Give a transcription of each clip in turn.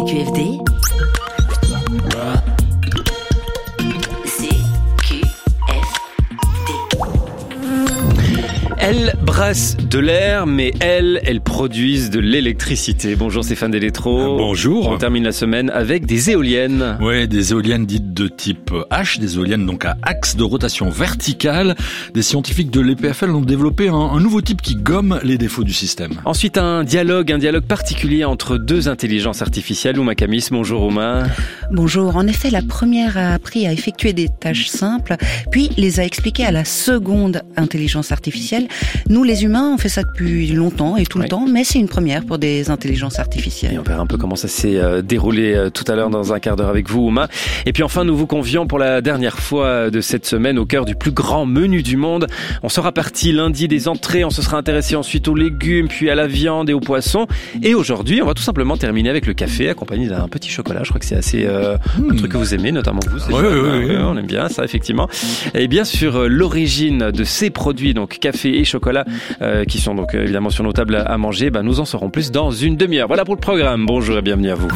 CQFD. Elles brassent de l'air, mais elles produisent de l'électricité. Bonjour Stéphane Delétro. Bonjour. On termine la semaine avec des éoliennes. Oui, des éoliennes dites de type H, des éoliennes donc à axe de rotation verticale. Des scientifiques de l'EPFL ont développé un nouveau type qui gomme les défauts du système. Ensuite, un dialogue particulier entre deux intelligences artificielles. Ouma Camis, bonjour Ouma. Bonjour. En effet, la première a appris à effectuer des tâches simples, puis les a expliquées à la seconde intelligence artificielle. Nous, les humains, on fait ça depuis longtemps et tout le temps, mais c'est une première pour des intelligences artificielles. Et on verra un peu comment ça s'est déroulé tout à l'heure dans un quart d'heure avec vous, Ouma. Et puis enfin, nous vous convions pour la dernière fois de cette semaine au cœur du plus grand menu du monde. On sera parti lundi des entrées, on se sera intéressé ensuite aux légumes, puis à la viande et aux poissons. Et aujourd'hui, on va tout simplement terminer avec le café, accompagné d'un petit chocolat. Je crois que c'est assez un truc que vous aimez, notamment vous. Oui. On aime bien ça, effectivement. Et bien sûr, l'origine de ces produits, donc café et chocolat, qui sont donc évidemment sur nos tables à manger, nous en saurons plus dans une demi-heure. Voilà pour le programme. Bonjour et bienvenue à vous.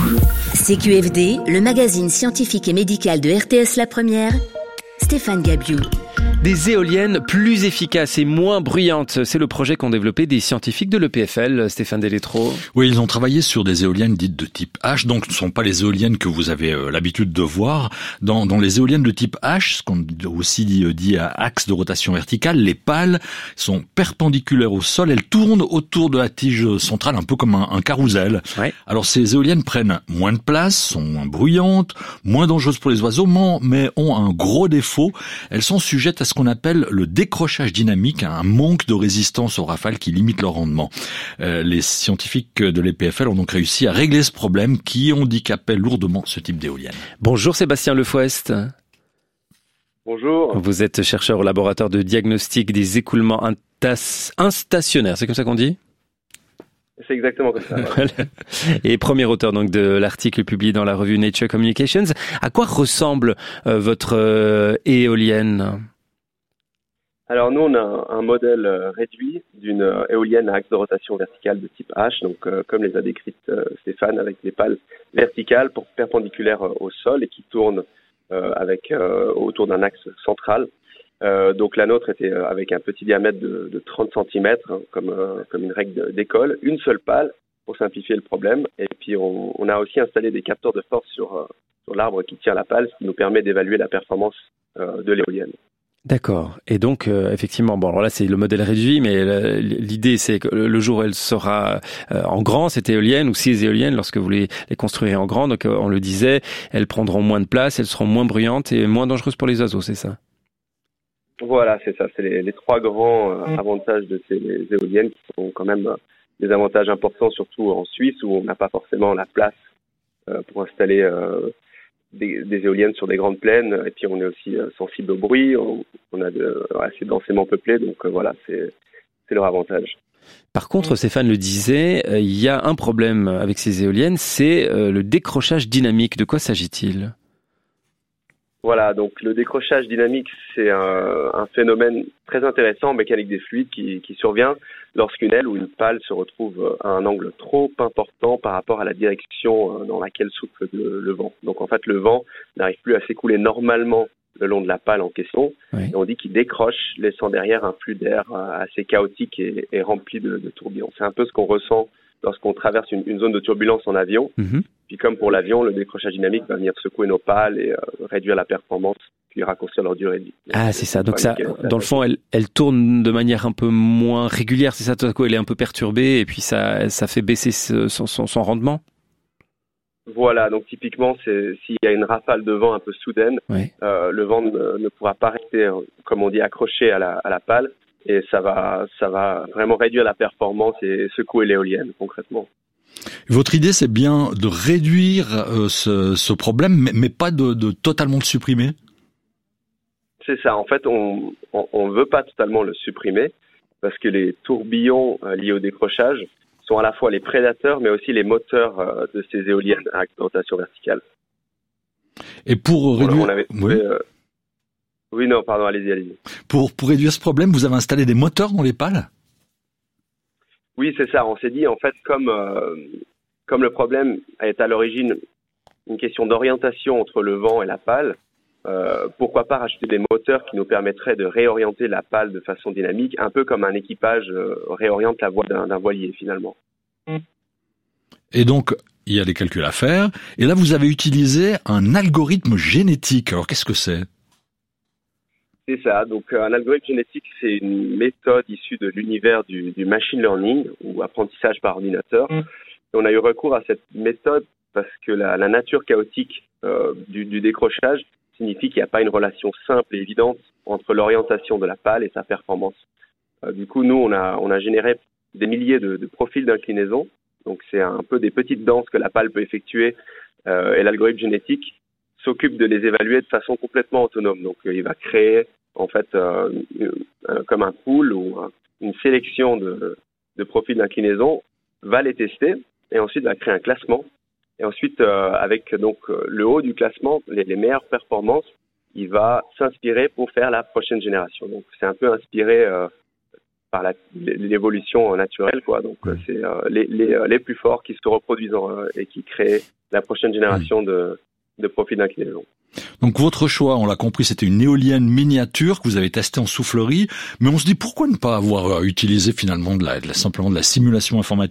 CQFD, le magazine scientifique et médical de RTS La Première, Stéphane Gabiou. Des éoliennes plus efficaces et moins bruyantes, c'est le projet qu'ont développé des scientifiques de l'EPFL, Stéphane Delétro. Oui, ils ont travaillé sur des éoliennes dites de type H, donc ce ne sont pas les éoliennes que vous avez l'habitude de voir. Dans les éoliennes de type H, ce qu'on aussi dit à axe de rotation verticale, les pales sont perpendiculaires au sol, elles tournent autour de la tige centrale, un peu comme un carrousel. Ouais. Alors ces éoliennes prennent moins de place, sont moins bruyantes, moins dangereuses pour les oiseaux, mais ont un gros défaut. Elles sont sujettes à ce qu'on appelle le décrochage dynamique, un manque de résistance aux rafales qui limite leur rendement. Les scientifiques de l'EPFL ont donc réussi à régler ce problème qui handicapait lourdement ce type d'éolienne. Bonjour Sébastien Lefouest. Bonjour. Vous êtes chercheur au laboratoire de diagnostic des écoulements instationnaires, c'est comme ça qu'on dit ? C'est exactement comme ça. Voilà. Et premier auteur donc de l'article publié dans la revue Nature Communications. À quoi ressemble votre éolienne ? Alors nous, on a un modèle réduit d'une éolienne à axe de rotation verticale de type H, donc comme les a décrites Stéphane, avec des pales verticales perpendiculaires au sol et qui tournent autour d'un axe central. Donc la nôtre était avec un petit diamètre de 30 cm, comme une règle d'école, une seule pale pour simplifier le problème. Et puis on a aussi installé des capteurs de force sur l'arbre qui tient la pale, ce qui nous permet d'évaluer la performance de l'éolienne. D'accord. Et donc, effectivement, alors là, c'est le modèle réduit, mais l'idée, c'est que le jour où elle sera en grand, cette éolienne, ou ces éoliennes, lorsque vous les construirez en grand, donc on le disait, elles prendront moins de place, elles seront moins bruyantes et moins dangereuses pour les oiseaux, c'est ça ? Voilà, c'est ça. C'est les trois grands avantages de ces éoliennes qui sont quand même des avantages importants, surtout en Suisse, où on n'a pas forcément la place pour installer des éoliennes sur des grandes plaines, et puis on est aussi sensible au bruit, on a assez densément peuplé, donc voilà, c'est leur avantage. Par contre, Stéphane le disait, il y a un problème avec ces éoliennes, c'est le décrochage dynamique. De quoi s'agit-il ? Voilà, donc le décrochage dynamique, c'est un phénomène très intéressant en mécanique des fluides qui survient lorsqu'une aile ou une pale se retrouve à un angle trop important par rapport à la direction dans laquelle souffle le vent. Donc en fait, le vent n'arrive plus à s'écouler normalement le long de la pale en question. Oui. Et on dit qu'il décroche, laissant derrière un flux d'air assez chaotique et rempli de tourbillons. C'est un peu ce qu'on ressent lorsqu'on traverse une zone de turbulence en avion. Mm-hmm. Puis comme pour l'avion, le décrochage dynamique va venir secouer nos pales et réduire la performance, puis raccourcir leur durée de vie. Ah, c'est ça. Donc ça, dans le fond, elle tourne de manière un peu moins régulière, c'est ça, tout à coup, elle est un peu perturbée et puis ça fait baisser son rendement. Voilà, donc typiquement, s'il y a une rafale de vent un peu soudaine, oui. Le vent ne pourra pas rester, comme on dit, accroché à la pale, et ça va vraiment réduire la performance et secouer l'éolienne, concrètement. Votre idée, c'est bien de réduire ce problème, mais pas de totalement le supprimer ? C'est ça. En fait, on veut pas totalement le supprimer, parce que les tourbillons liés au décrochage sont à la fois les prédateurs, mais aussi les moteurs de ces éoliennes à rotation verticale. Et pour réduire... Oui, non, pardon, allez-y. Pour réduire ce problème, vous avez installé des moteurs dans les pales ? Oui, c'est ça. On s'est dit, en fait, comme comme le problème est à l'origine une question d'orientation entre le vent et la pale, pourquoi pas rajouter des moteurs qui nous permettraient de réorienter la pale de façon dynamique, un peu comme un équipage réoriente la voile d'un voilier finalement. Et donc, il y a des calculs à faire. Et là, vous avez utilisé un algorithme génétique. Alors, qu'est-ce que c'est ? C'est ça. Donc, un algorithme génétique, c'est une méthode issue de l'univers du machine learning ou apprentissage par ordinateur. Et on a eu recours à cette méthode parce que la nature chaotique du décrochage signifie qu'il n'y a pas une relation simple et évidente entre l'orientation de la pale et sa performance. Du coup, nous, on a généré des milliers de profils d'inclinaison. Donc, c'est un peu des petites danses que la pale peut effectuer et l'algorithme génétique s'occupe de les évaluer de façon complètement autonome. Donc, il va créer, en fait, comme un pool ou une sélection de profils d'inclinaison, va les tester et ensuite va créer un classement. Et ensuite, avec donc le haut du classement, les meilleures performances, il va s'inspirer pour faire la prochaine génération. Donc, c'est un peu inspiré par l'évolution naturelle, quoi. Donc, c'est les plus forts qui se reproduisent et qui créent la prochaine génération de profils d'inclinaison. Donc, votre choix, on l'a compris, c'était une éolienne miniature que vous avez testée en soufflerie. Mais on se dit, pourquoi ne pas avoir utilisé finalement simplement de la simulation informatique ?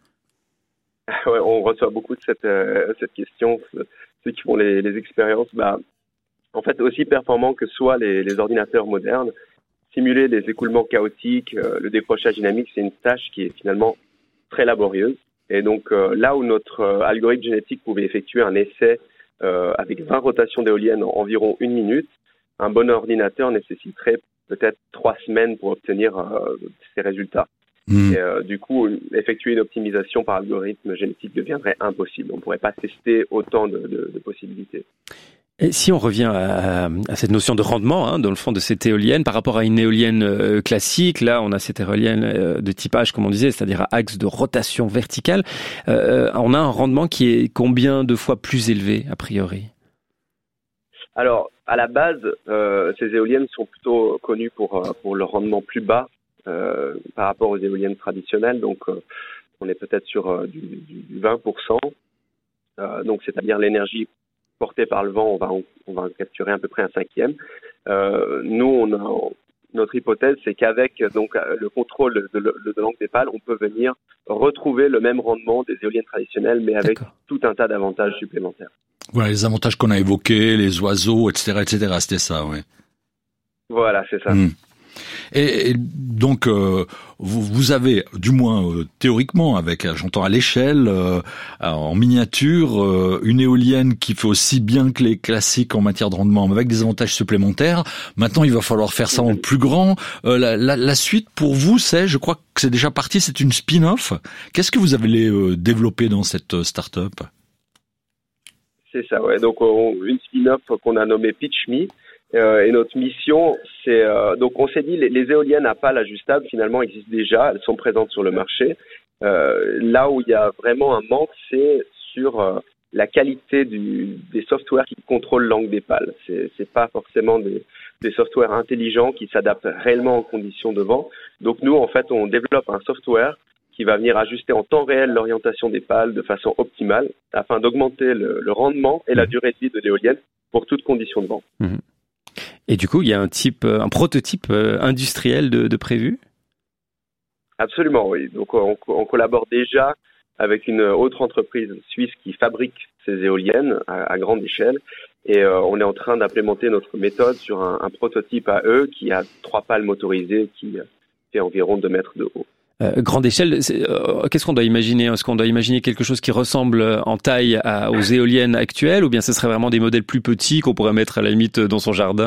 Ouais, on reçoit beaucoup de cette question. Ceux qui font les expériences, en fait, aussi performants que soient les ordinateurs modernes, simuler les écoulements chaotiques, le décrochage dynamique, c'est une tâche qui est finalement très laborieuse. Et donc, là où notre algorithme génétique pouvait effectuer un essai avec 20 rotations d'éoliennes en environ 1 minute, un bon ordinateur nécessiterait peut-être 3 semaines pour obtenir ces résultats. Et du coup, effectuer une optimisation par algorithme génétique deviendrait impossible. On ne pourrait pas tester autant de possibilités. Et si on revient à cette notion de rendement, dans le fond de cette éolienne, par rapport à une éolienne classique, là on a cette éolienne de typage, comme on disait, c'est-à-dire à axe de rotation verticale, on a un rendement qui est combien de fois plus élevé a priori ? Alors, à la base, ces éoliennes sont plutôt connues pour le rendement plus bas par rapport aux éoliennes traditionnelles. Donc, on est peut-être sur du 20%. Donc, c'est-à-dire l'énergie portée par le vent, on va en capturer à peu près un 5e. Nous, notre hypothèse, c'est qu'avec donc le contrôle de l'angle des pales, on peut venir retrouver le même rendement des éoliennes traditionnelles, mais avec tout un tas d'avantages supplémentaires. Voilà, les avantages qu'on a évoqués, les oiseaux, etc., c'était ça, oui. Voilà, c'est ça. Et donc, vous avez, du moins théoriquement, avec, j'entends à l'échelle, en miniature, une éolienne qui fait aussi bien que les classiques en matière de rendement, avec des avantages supplémentaires. Maintenant, il va falloir faire ça en plus grand. La suite, pour vous, je crois que c'est déjà parti, c'est une spin-off. Qu'est-ce que vous avez développé dans cette start-up ? C'est ça, ouais. Donc, une spin-off qu'on a nommée Pitch Me. Et notre mission, c'est donc on s'est dit les éoliennes à pales ajustables finalement existent déjà, elles sont présentes sur le marché. Là où il y a vraiment un manque, c'est sur la qualité des softwares qui contrôlent l'angle des pales. C'est pas forcément des softwares intelligents qui s'adaptent réellement aux conditions de vent. Donc nous, en fait, on développe un software qui va venir ajuster en temps réel l'orientation des pales de façon optimale afin d'augmenter le rendement et la durée de vie de l'éolienne pour toutes conditions de vent. Et du coup, il y a un prototype industriel de prévu ? Absolument, oui. Donc, on collabore déjà avec une autre entreprise suisse qui fabrique ces éoliennes à grande échelle. Et on est en train d'implémenter notre méthode sur un prototype à eux qui a 3 pales motorisées qui fait environ 2 mètres de haut. Grande échelle, qu'est-ce qu'on doit imaginer ? Est-ce qu'on doit imaginer quelque chose qui ressemble en taille aux éoliennes actuelles, ou bien ce serait vraiment des modèles plus petits qu'on pourrait mettre à la limite dans son jardin ?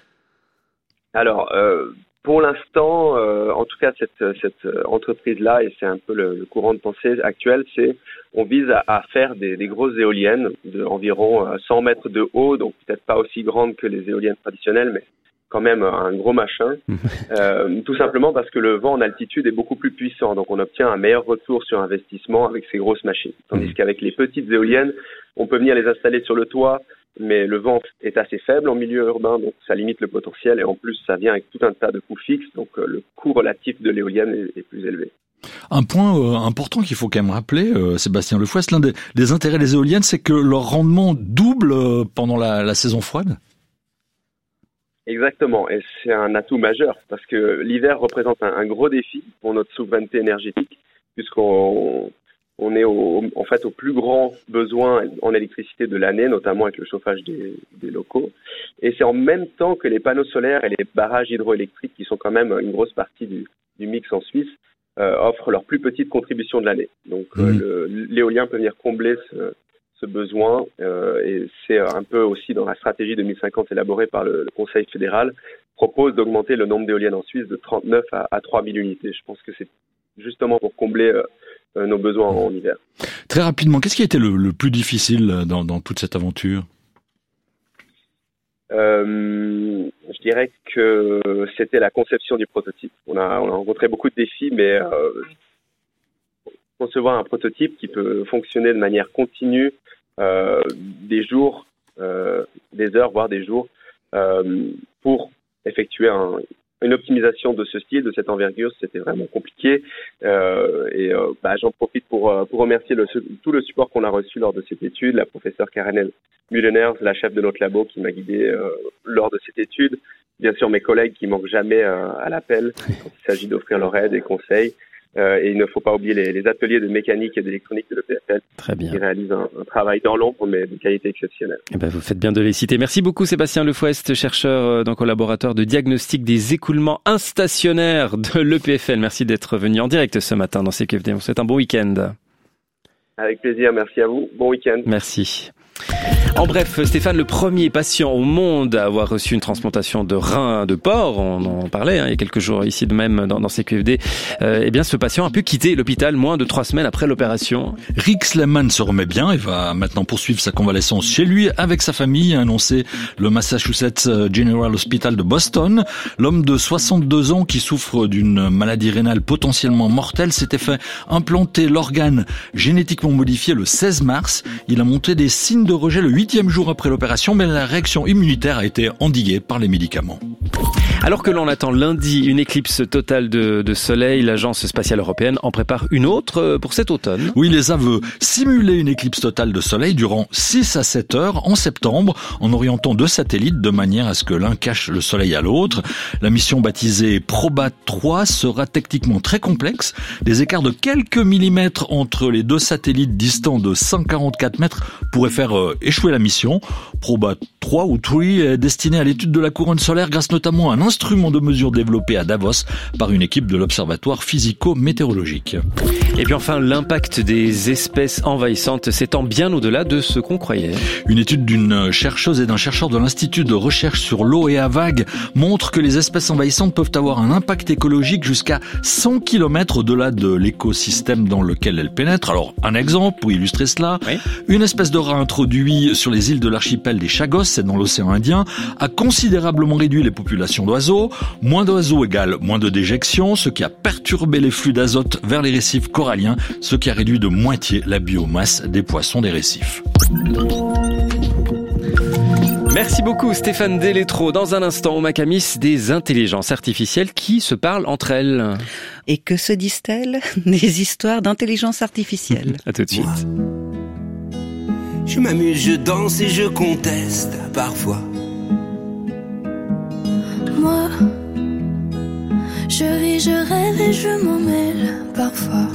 Alors, pour l'instant, en tout cas, cette entreprise-là, et c'est un peu le courant de pensée actuel, c'est on vise à faire des grosses éoliennes d'environ 100 mètres de haut, donc peut-être pas aussi grandes que les éoliennes traditionnelles, mais quand même un gros machin, tout simplement parce que le vent en altitude est beaucoup plus puissant, donc on obtient un meilleur retour sur investissement avec ces grosses machines. Tandis qu'avec les petites éoliennes, on peut venir les installer sur le toit, mais le vent est assez faible en milieu urbain, donc ça limite le potentiel, et en plus ça vient avec tout un tas de coûts fixes, donc le coût relatif de l'éolienne est plus élevé. Un point important qu'il faut quand même rappeler, Sébastien Le Fouest, l'un des intérêts des éoliennes, c'est que leur rendement double pendant la saison froide. Exactement, et c'est un atout majeur parce que l'hiver représente un gros défi pour notre souveraineté énergétique, puisqu'on est en fait au plus grand besoin en électricité de l'année, notamment avec le chauffage des locaux. Et c'est en même temps que les panneaux solaires et les barrages hydroélectriques, qui sont quand même une grosse partie du mix en Suisse, offrent leur plus petite contribution de l'année. Donc l'éolien peut venir combler ce besoin, et c'est un peu aussi dans la stratégie 2050 élaborée par le Conseil fédéral, propose d'augmenter le nombre d'éoliennes en Suisse de 39 à 3000 unités. Je pense que c'est justement pour combler nos besoins en hiver. Très rapidement, qu'est-ce qui a été le plus difficile dans toute cette aventure ? Je dirais que c'était la conception du prototype. On a rencontré beaucoup de défis, mais concevoir un prototype qui peut fonctionner de manière continue, des jours, des heures, voire des jours, pour effectuer une optimisation de ce style, de cette envergure, c'était vraiment compliqué. J'en profite pour remercier tout le support qu'on a reçu lors de cette étude, la professeure Karen Mulleners, la chef de notre labo qui m'a guidé lors de cette étude. Bien sûr, mes collègues qui manquent jamais à l'appel quand il s'agit d'offrir leur aide et conseils. Et il ne faut pas oublier les ateliers de mécanique et d'électronique de l'EPFL qui réalisent un travail dans l'ombre mais de qualité exceptionnelle. Vous faites bien de les citer. Merci beaucoup Sébastien Le Fouest, chercheur donc collaborateur de diagnostic des écoulements instationnaires de l'EPFL. Merci d'être venu en direct ce matin dans CQFD. On vous souhaite un bon week-end. Avec plaisir, merci à vous. Bon week-end. Merci. En bref, Stéphane, le premier patient au monde à avoir reçu une transplantation de rein de porc, on en parlait il y a quelques jours ici de même dans CQFD, ce patient a pu quitter l'hôpital moins de 3 semaines après l'opération. Rick Sleman se remet bien et va maintenant poursuivre sa convalescence chez lui avec sa famille, a annoncé le Massachusetts General Hospital de Boston. L'homme de 62 ans qui souffre d'une maladie rénale potentiellement mortelle s'était fait implanter l'organe génétiquement modifié le 16 mars. Il a montré des signes de rejet le 8e jour après l'opération, mais la réaction immunitaire a été endiguée par les médicaments. Alors que l'on attend lundi une éclipse totale de soleil, l'Agence spatiale européenne en prépare une autre pour cet automne. Oui, l'ESA veut simuler une éclipse totale de soleil durant 6 à 7 heures en septembre, en orientant 2 satellites de manière à ce que l'un cache le soleil à l'autre. La mission baptisée Proba 3 sera techniquement très complexe. Des écarts de quelques millimètres entre les 2 satellites distants de 144 mètres pourraient faire échouer la mission. Proba 3 ou 3 est destiné à l'étude de la couronne solaire grâce notamment à un instrument de mesure développé à Davos par une équipe de l'Observatoire physico-météorologique. Et puis enfin, l'impact des espèces envahissantes s'étend bien au-delà de ce qu'on croyait. Une étude d'une chercheuse et d'un chercheur de l'Institut de recherche sur l'eau et à vagues montre que les espèces envahissantes peuvent avoir un impact écologique jusqu'à 100 km au-delà de l'écosystème dans lequel elles pénètrent. Alors, un exemple pour illustrer cela. Oui. Une espèce de rat introduit sur les îles de l'archipel des Chagos, c'est dans l'océan Indien, a considérablement réduit les populations d'oiseaux. Moins d'oiseaux égale moins de déjections, ce qui a perturbé les flux d'azote vers les récifs coralliens, ce qui a réduit de moitié la biomasse des poissons des récifs. Merci beaucoup Stéphane Delétro. Dans un instant, au Macamis, des intelligences artificielles qui se parlent entre elles. Et que se disent-elles ? Des histoires d'intelligence artificielle. À tout de suite. Je m'amuse, je danse et je conteste parfois. Moi, je vis, je rêve et je m'en mêle parfois.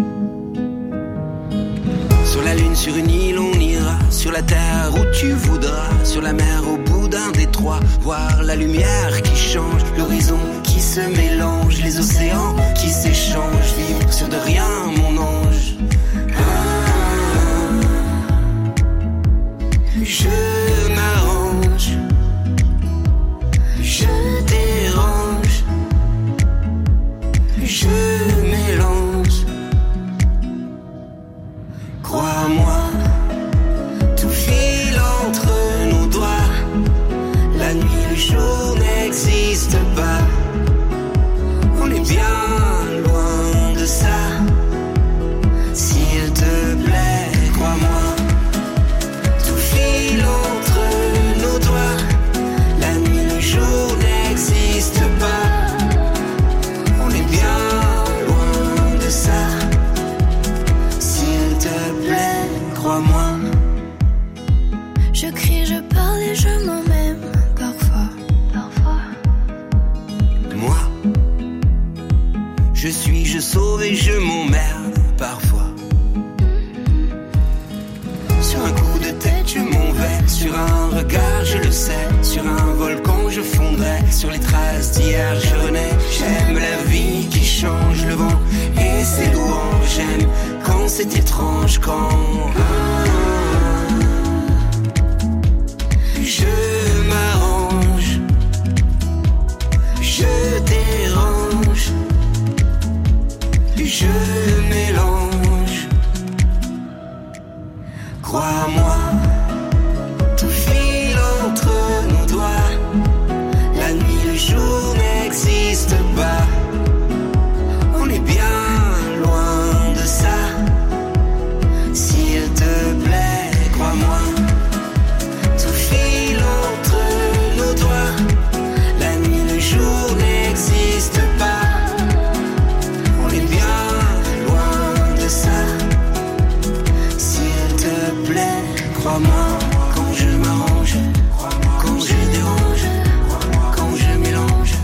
Sur la lune, sur une île, on ira. Sur la terre où tu voudras. Sur la mer, au bout d'un détroit. Voir la lumière qui change. L'horizon qui se mélange. Les océans qui s'échangent. Vivre sur de rien, mon ange. Je m'arrange. Je dérange. Je mélange. Crois-moi, tout file entre nos doigts. La nuit, le jour n'existe pas. On est bien loin de ça. S'il te plaît, crois-moi, tout file entre nos doigts. La nuit, le jour n'existe pas. On est bien loin de ça. crois-moi. Je crie, je parle et je m'en même parfois. Moi, je suis, je sauve et je m'emmerde parfois. Sur un coup de tête je m'en vais, sur un regard je le sais, sur un volcan je fondrai, sur les traces d'hier je renais. J'aime la vie qui change, le vent et ses louanges. J'aime quand c'est étrange, quand je m'arrange, je dérange, je mélange. Crois-moi, tout file entre nos doigts. La nuit, le jour n'existe pas. On est bien loin de ça. S'il te plaît, crois-moi. Tout file entre nos doigts. La nuit, le jour n'existe pas. On est bien loin de ça. S'il te plaît, crois-moi. Quand je m'arrange, quand je dérange, quand je mélange.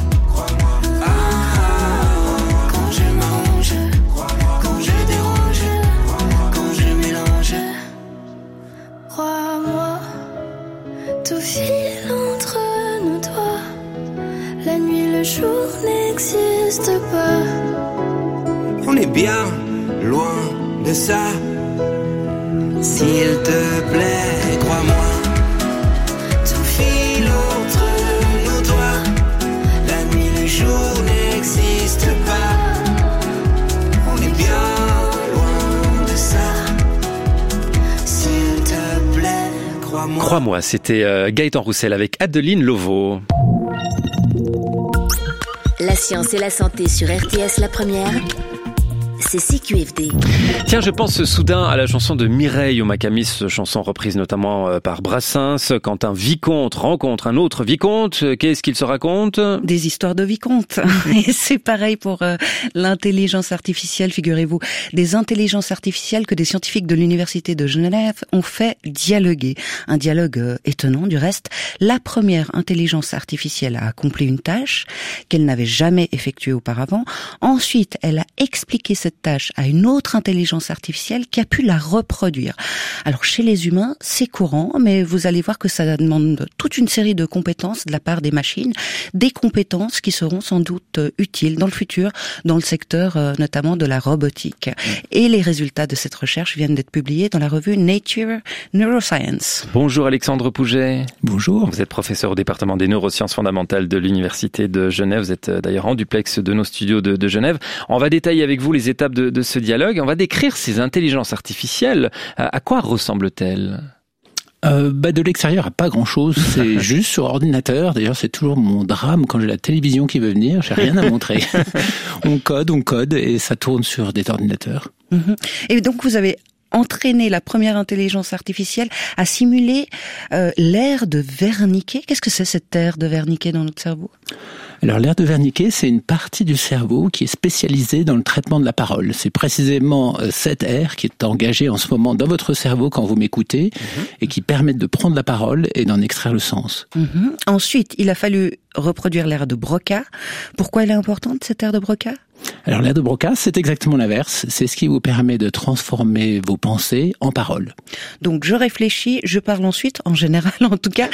Quand je m'arrange, quand je dérange, quand je mélange. Crois-moi, tout file entre nos doigts. La nuit, le jour n'existe pas. On est bien loin de ça. S'il te plaît, crois-moi. Tout file entre nos doigts. La nuit, le jour n'existe pas. On est bien loin de ça. S'il te plaît, crois-moi. Crois-moi, c'était Gaëtan Roussel avec Adeline Lovo. La science et la santé sur RTS La Première, c'est CQFD. Tiens, je pense soudain à la chanson de Mireille au Macamis, chanson reprise notamment par Brassens. Quand un vicomte rencontre un autre vicomte, qu'est-ce qu'il se raconte ? Des histoires de vicomte. Et c'est pareil pour l'intelligence artificielle, figurez-vous. Des intelligences artificielles que des scientifiques de l'Université de Genève ont fait dialoguer. Un dialogue étonnant du reste. La première intelligence artificielle a accompli une tâche qu'elle n'avait jamais effectuée auparavant. Ensuite, elle a expliqué cette tâche à une autre intelligence artificielle qui a pu la reproduire. Alors chez les humains, c'est courant, mais vous allez voir que ça demande toute une série de compétences de la part des machines, des compétences qui seront sans doute utiles dans le futur, dans le secteur notamment de la robotique. Et les résultats de cette recherche viennent d'être publiés dans la revue Nature Neuroscience. Bonjour Alexandre Pouget. Bonjour. Vous êtes professeur au département des neurosciences fondamentales de l'Université de Genève. Vous êtes d'ailleurs en duplex de nos studios de Genève. On va détailler avec vous les étapes de ce dialogue. On va décrire ces intelligences artificielles. À quoi ressemblent-elles ? De l'extérieur, pas grand-chose. C'est juste sur ordinateur. D'ailleurs, c'est toujours mon drame quand j'ai la télévision qui veut venir. J'ai rien à montrer. On code et ça tourne sur des ordinateurs. Et donc, vous avez entraîné la première intelligence artificielle à simuler l'aire de Wernicke. Qu'est-ce que c'est cette aire de Wernicke dans notre cerveau ? Alors l'aire de Wernicke, c'est une partie du cerveau qui est spécialisée dans le traitement de la parole. C'est précisément cette aire qui est engagée en ce moment dans votre cerveau quand vous m'écoutez et qui permet de prendre la parole et d'en extraire le sens. Ensuite, il a fallu reproduire l'aire de Broca. Pourquoi elle est importante, cette aire de Broca ? Alors l'aire de Broca, c'est exactement l'inverse. C'est ce qui vous permet de transformer vos pensées en paroles. Donc je réfléchis, je parle ensuite, en général en tout cas.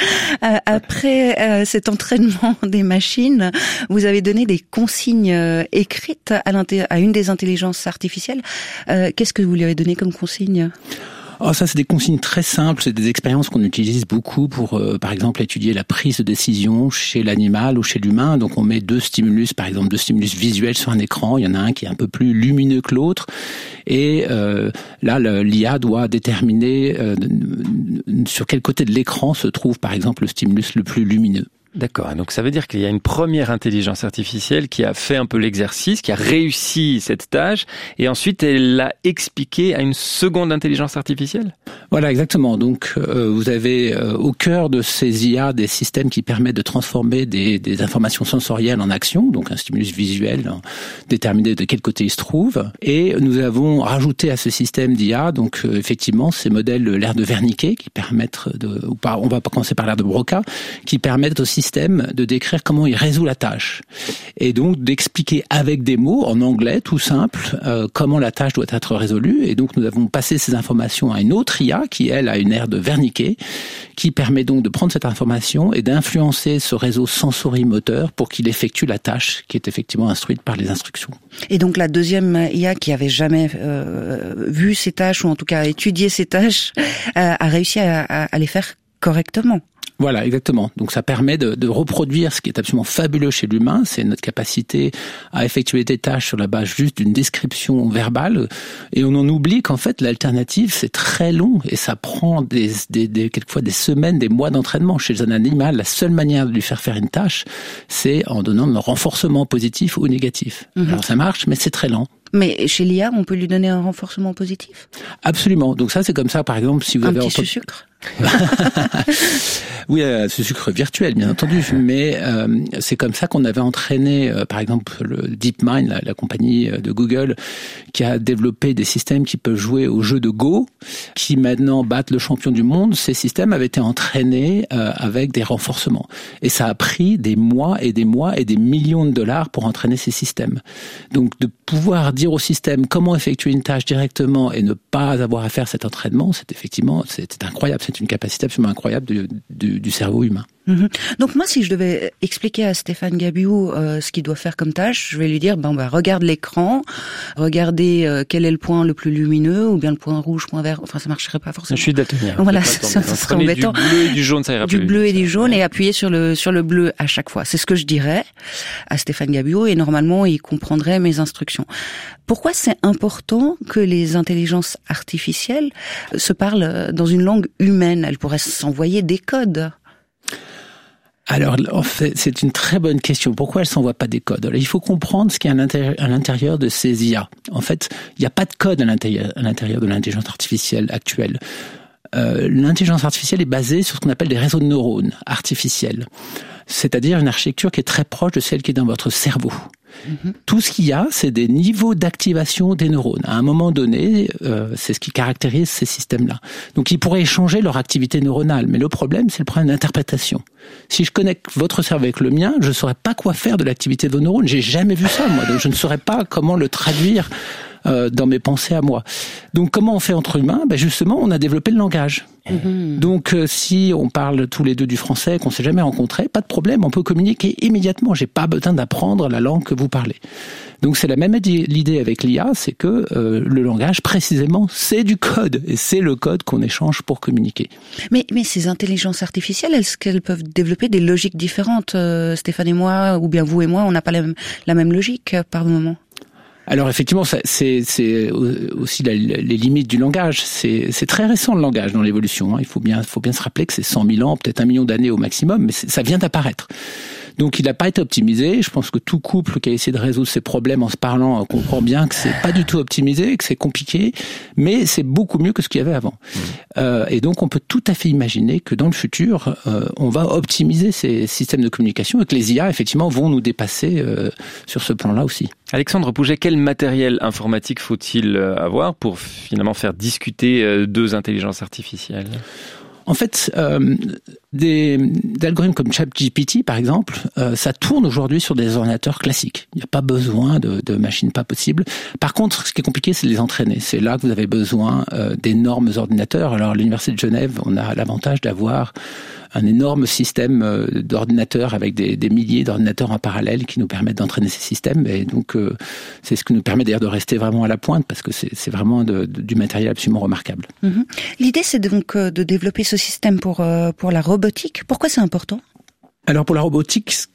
Après cet entraînement des machines, vous avez donné des consignes écrites à une des intelligences artificielles. Qu'est-ce que vous lui avez donné comme consigne ? Oh, ça, c'est des consignes très simples. C'est des expériences qu'on utilise beaucoup pour, par exemple, étudier la prise de décision chez l'animal ou chez l'humain. Donc, on met deux stimulus, par exemple, deux stimulus visuels sur un écran. Il y en a un qui est un peu plus lumineux que l'autre. Et là, l'IA doit déterminer sur quel côté de l'écran se trouve, par exemple, le stimulus le plus lumineux. D'accord. Donc ça veut dire qu'il y a une première intelligence artificielle qui a fait un peu l'exercice, qui a réussi cette tâche, et ensuite elle l'a expliqué à une seconde intelligence artificielle ? Voilà, exactement. Donc vous avez au cœur de ces IA des systèmes qui permettent de transformer des informations sensorielles en action, donc un stimulus visuel déterminé de quel côté il se trouve. Et nous avons rajouté à ce système d'IA, donc effectivement, ces modèles l'aire de Wernicke qui permettent on va commencer par l'aire de Broca, qui permettent au système de décrire comment il résout la tâche. Et donc d'expliquer avec des mots, en anglais, tout simple, comment la tâche doit être résolue. Et donc nous avons passé ces informations à une autre IA qui, elle, a une aire de Wernicke, qui permet donc de prendre cette information et d'influencer ce réseau sensorimoteur pour qu'il effectue la tâche qui est effectivement instruite par les instructions. Et donc la deuxième IA qui avait jamais vu ces tâches, ou en tout cas étudié ces tâches, a réussi à les faire correctement. Voilà, exactement. Donc ça permet de reproduire ce qui est absolument fabuleux chez l'humain, c'est notre capacité à effectuer des tâches sur la base juste d'une description verbale, et on en oublie qu'en fait l'alternative c'est très long et ça prend quelquefois des semaines, des mois d'entraînement. Chez un animal, la seule manière de lui faire faire une tâche, c'est en donnant un renforcement positif ou négatif. Alors ça marche, mais c'est très lent. Mais chez l'IA, on peut lui donner un renforcement positif ? Absolument. Donc ça, c'est comme ça, par exemple, si vous avez... Un petit sucre ? Oui, ce sucre virtuel, bien entendu. Mais c'est comme ça qu'on avait entraîné, par exemple, le DeepMind, la compagnie de Google, qui a développé des systèmes qui peuvent jouer au jeu de Go, qui maintenant battent le champion du monde. Ces systèmes avaient été entraînés avec des renforcements. Et ça a pris des mois et des mois et des millions de dollars pour entraîner ces systèmes. Donc de pouvoir dire au système comment effectuer une tâche directement et ne pas avoir à faire cet entraînement, c'est incroyable. C'est une capacité absolument incroyable du cerveau humain. Donc moi, si je devais expliquer à Stéphane Gabiou ce qu'il doit faire comme tâche, je vais lui dire, regarde l'écran, regardez quel est le point le plus lumineux, ou bien le point rouge, point vert. Enfin, ça marcherait pas forcément. Je suis daltonien. Voilà, ça serait embêtant. Du bleu et du jaune, ça ira plus vite. Du bleu et du jaune, et appuyer sur le bleu à chaque fois. C'est ce que je dirais à Stéphane Gabiou, et normalement, il comprendrait mes instructions. Pourquoi c'est important que les intelligences artificielles se parlent dans une langue humaine ? Elles pourraient s'envoyer des codes. Alors, en fait, c'est une très bonne question. Pourquoi elles s'envoient pas des codes ? Alors, il faut comprendre ce qu'il y a à l'intérieur de ces IA. En fait, il n'y a pas de code à l'intérieur de l'intelligence artificielle actuelle. L'intelligence artificielle est basée sur ce qu'on appelle des réseaux de neurones artificiels. C'est-à-dire une architecture qui est très proche de celle qui est dans votre cerveau. Tout ce qu'il y a, c'est des niveaux d'activation des neurones. À un moment donné, c'est ce qui caractérise ces systèmes-là. Donc, ils pourraient échanger leur activité neuronale. Mais le problème, c'est le problème d'interprétation. Si je connecte votre cerveau avec le mien, je ne saurais pas quoi faire de l'activité de vos neurones. J'ai jamais vu ça, moi. Donc, je ne saurais pas comment le traduire dans mes pensées à moi. Donc, comment on fait entre humains ? Justement, on a développé le langage. Donc, si on parle tous les deux du français, qu'on s'est jamais rencontrés, pas de problème, on peut communiquer immédiatement. J'ai pas besoin d'apprendre la langue que vous parlez. Donc, c'est la même l'idée avec l'IA, c'est que le langage, précisément, c'est du code. Et c'est le code qu'on échange pour communiquer. Mais ces intelligences artificielles, est-ce qu'elles peuvent développer des logiques différentes ? Stéphane et moi, ou bien vous et moi, on n'a pas la même logique par moment. Alors effectivement, c'est aussi les limites du langage. C'est très récent le langage dans l'évolution. Il faut bien se rappeler que c'est 100 000 ans, peut-être 1 million d'années au maximum, mais ça vient d'apparaître. Donc il n'a pas été optimisé. Je pense que tout couple qui a essayé de résoudre ses problèmes en se parlant comprend bien que c'est pas du tout optimisé, que c'est compliqué, mais c'est beaucoup mieux que ce qu'il y avait avant. Et donc on peut tout à fait imaginer que dans le futur, on va optimiser ces systèmes de communication et que les IA effectivement vont nous dépasser sur ce plan-là aussi. Alexandre Pouget, quel matériel informatique faut-il avoir pour finalement faire discuter deux intelligences artificielles ? En fait, des algorithmes comme ChatGPT, par exemple, ça tourne aujourd'hui sur des ordinateurs classiques. Il n'y a pas besoin de machines pas possibles. Par contre, ce qui est compliqué, c'est de les entraîner. C'est là que vous avez besoin d'énormes ordinateurs. Alors, à l'Université de Genève, on a l'avantage d'avoir un énorme système d'ordinateurs avec des milliers d'ordinateurs en parallèle qui nous permettent d'entraîner ces systèmes. Et donc, c'est ce qui nous permet d'ailleurs de rester vraiment à la pointe parce que c'est vraiment du matériel absolument remarquable. L'idée, c'est donc de développer ce système pour la robotique. Pourquoi c'est important ? Alors pour la robotique,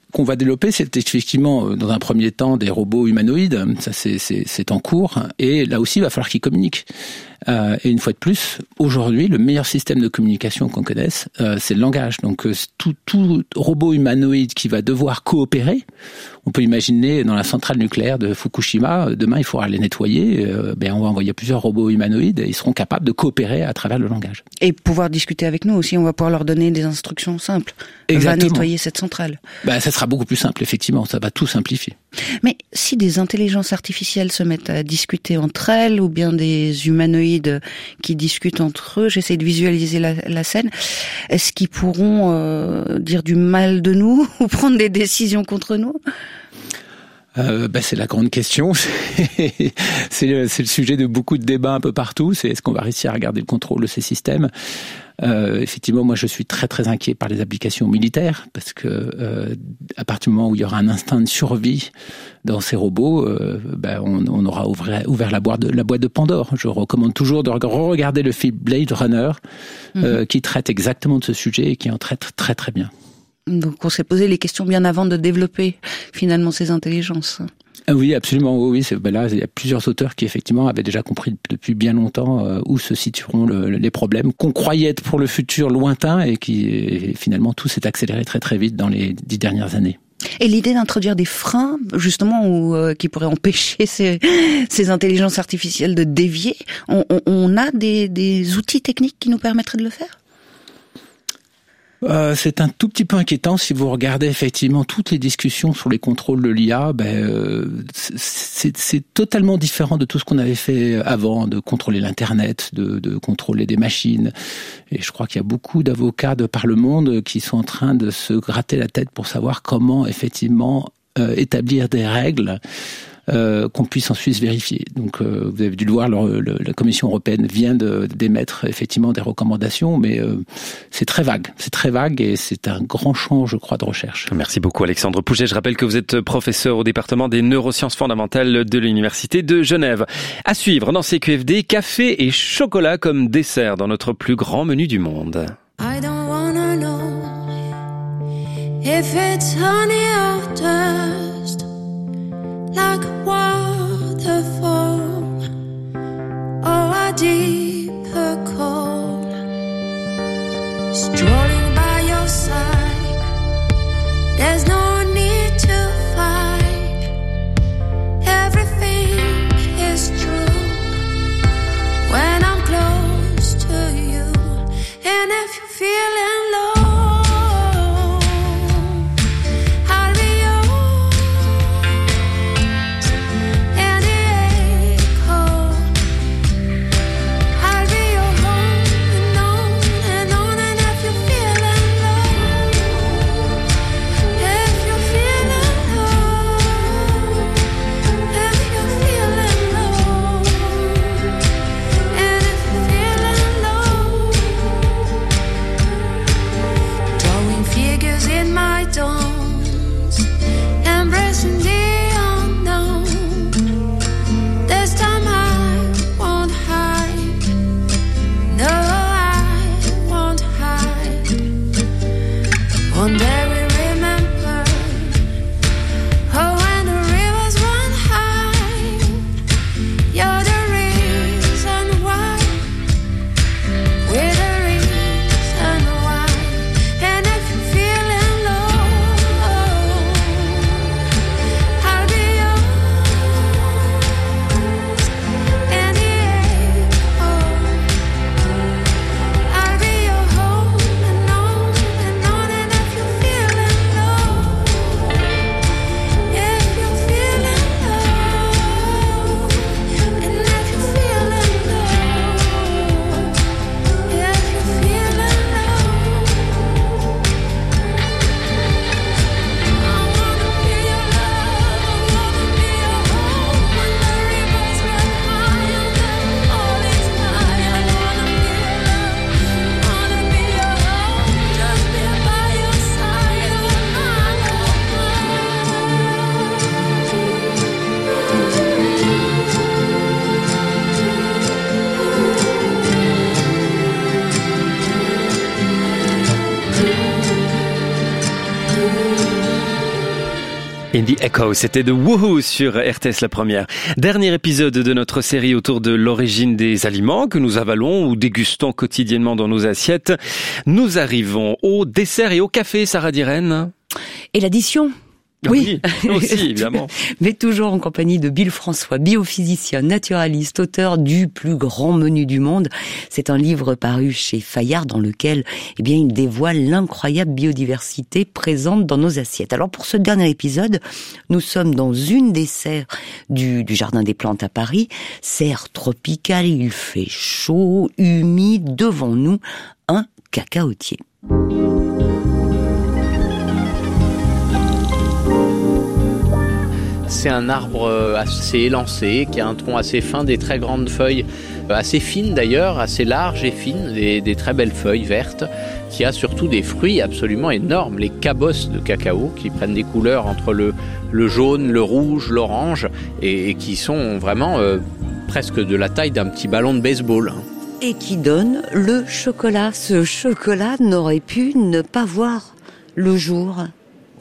qu'on va développer, c'est effectivement, dans un premier temps, des robots humanoïdes. Ça, c'est en cours. Et là aussi, il va falloir qu'ils communiquent. Et une fois de plus, aujourd'hui, le meilleur système de communication qu'on connaisse, c'est le langage. Donc, tout robot humanoïde qui va devoir coopérer, on peut imaginer dans la centrale nucléaire de Fukushima, demain, il faudra les nettoyer. On va envoyer plusieurs robots humanoïdes et ils seront capables de coopérer à travers le langage. Et pouvoir discuter avec nous aussi, on va pouvoir leur donner des instructions simples. Exactement. On va nettoyer cette centrale. Ça sera beaucoup plus simple, effectivement. Ça va tout simplifier. Mais si des intelligences artificielles se mettent à discuter entre elles, ou bien des humanoïdes qui discutent entre eux, j'essaie de visualiser la scène, est-ce qu'ils pourront dire du mal de nous ou prendre des décisions contre nous ? C'est la grande question. C'est le sujet de beaucoup de débats un peu partout. C'est est-ce qu'on va réussir à garder le contrôle de ces systèmes ? Effectivement, moi je suis très très inquiet par les applications militaires parce que à partir du moment où il y aura un instinct de survie dans ces robots, on aura ouvert la boîte de Pandore. Je recommande toujours de regarder le film Blade Runner qui traite exactement de ce sujet et qui en traite très très bien. Donc on s'est posé les questions bien avant de développer finalement ces intelligences. Oui, absolument. Oui, là, il y a plusieurs auteurs qui effectivement avaient déjà compris depuis bien longtemps où se situeront les problèmes qu'on croyait être pour le futur lointain et qui finalement tout s'est accéléré très très vite dans les 10 dernières années. Et l'idée d'introduire des freins, justement, qui pourraient empêcher ces intelligences artificielles de dévier, on a des outils techniques qui nous permettraient de le faire ? C'est un tout petit peu inquiétant si vous regardez effectivement toutes les discussions sur les contrôles de l'IA. C'est totalement différent de tout ce qu'on avait fait avant, de contrôler l'internet, de contrôler des machines. Et je crois qu'il y a beaucoup d'avocats de par le monde qui sont en train de se gratter la tête pour savoir comment effectivement établir des règles qu'on puisse ensuite vérifier. Donc, vous avez dû le voir, la Commission européenne vient d'émettre effectivement des recommandations, mais c'est très vague et c'est un grand champ, je crois, de recherche. Merci beaucoup Alexandre Pouget. Je rappelle que vous êtes professeur au département des neurosciences fondamentales de l'Université de Genève. À suivre dans CQFD, café et chocolat comme dessert dans notre plus grand menu du monde. I don't wanna know if it's honey or dust, like a waterfall or a deeper cold. Strolling by your side, there's no need to fight. Everything is true when I'm close to you. And if you're feeling low, In the Echo, c'était de Woohoo sur RTS La Première. Dernier épisode de notre série autour de l'origine des aliments que nous avalons ou dégustons quotidiennement dans nos assiettes. Nous arrivons au dessert et au café, Sarah Diren. Et l'addition. Oui, aussi, évidemment. Mais toujours en compagnie de Bill François, biophysicien, naturaliste, auteur du plus grand menu du monde. C'est un livre paru chez Fayard dans lequel, il dévoile l'incroyable biodiversité présente dans nos assiettes. Alors, pour ce dernier épisode, nous sommes dans une des serres du Jardin des Plantes à Paris. Serre tropicale, il fait chaud, humide. Devant nous, un cacaotier. C'est un arbre assez élancé, qui a un tronc assez fin, des très grandes feuilles, assez fines d'ailleurs, assez larges et fines, des très belles feuilles vertes, qui a surtout des fruits absolument énormes, les cabosses de cacao, qui prennent des couleurs entre le jaune, le rouge, l'orange, et qui sont vraiment presque de la taille d'un petit ballon de baseball. Et qui donne le chocolat. Ce chocolat n'aurait pu ne pas voir le jour. Pourquoi ?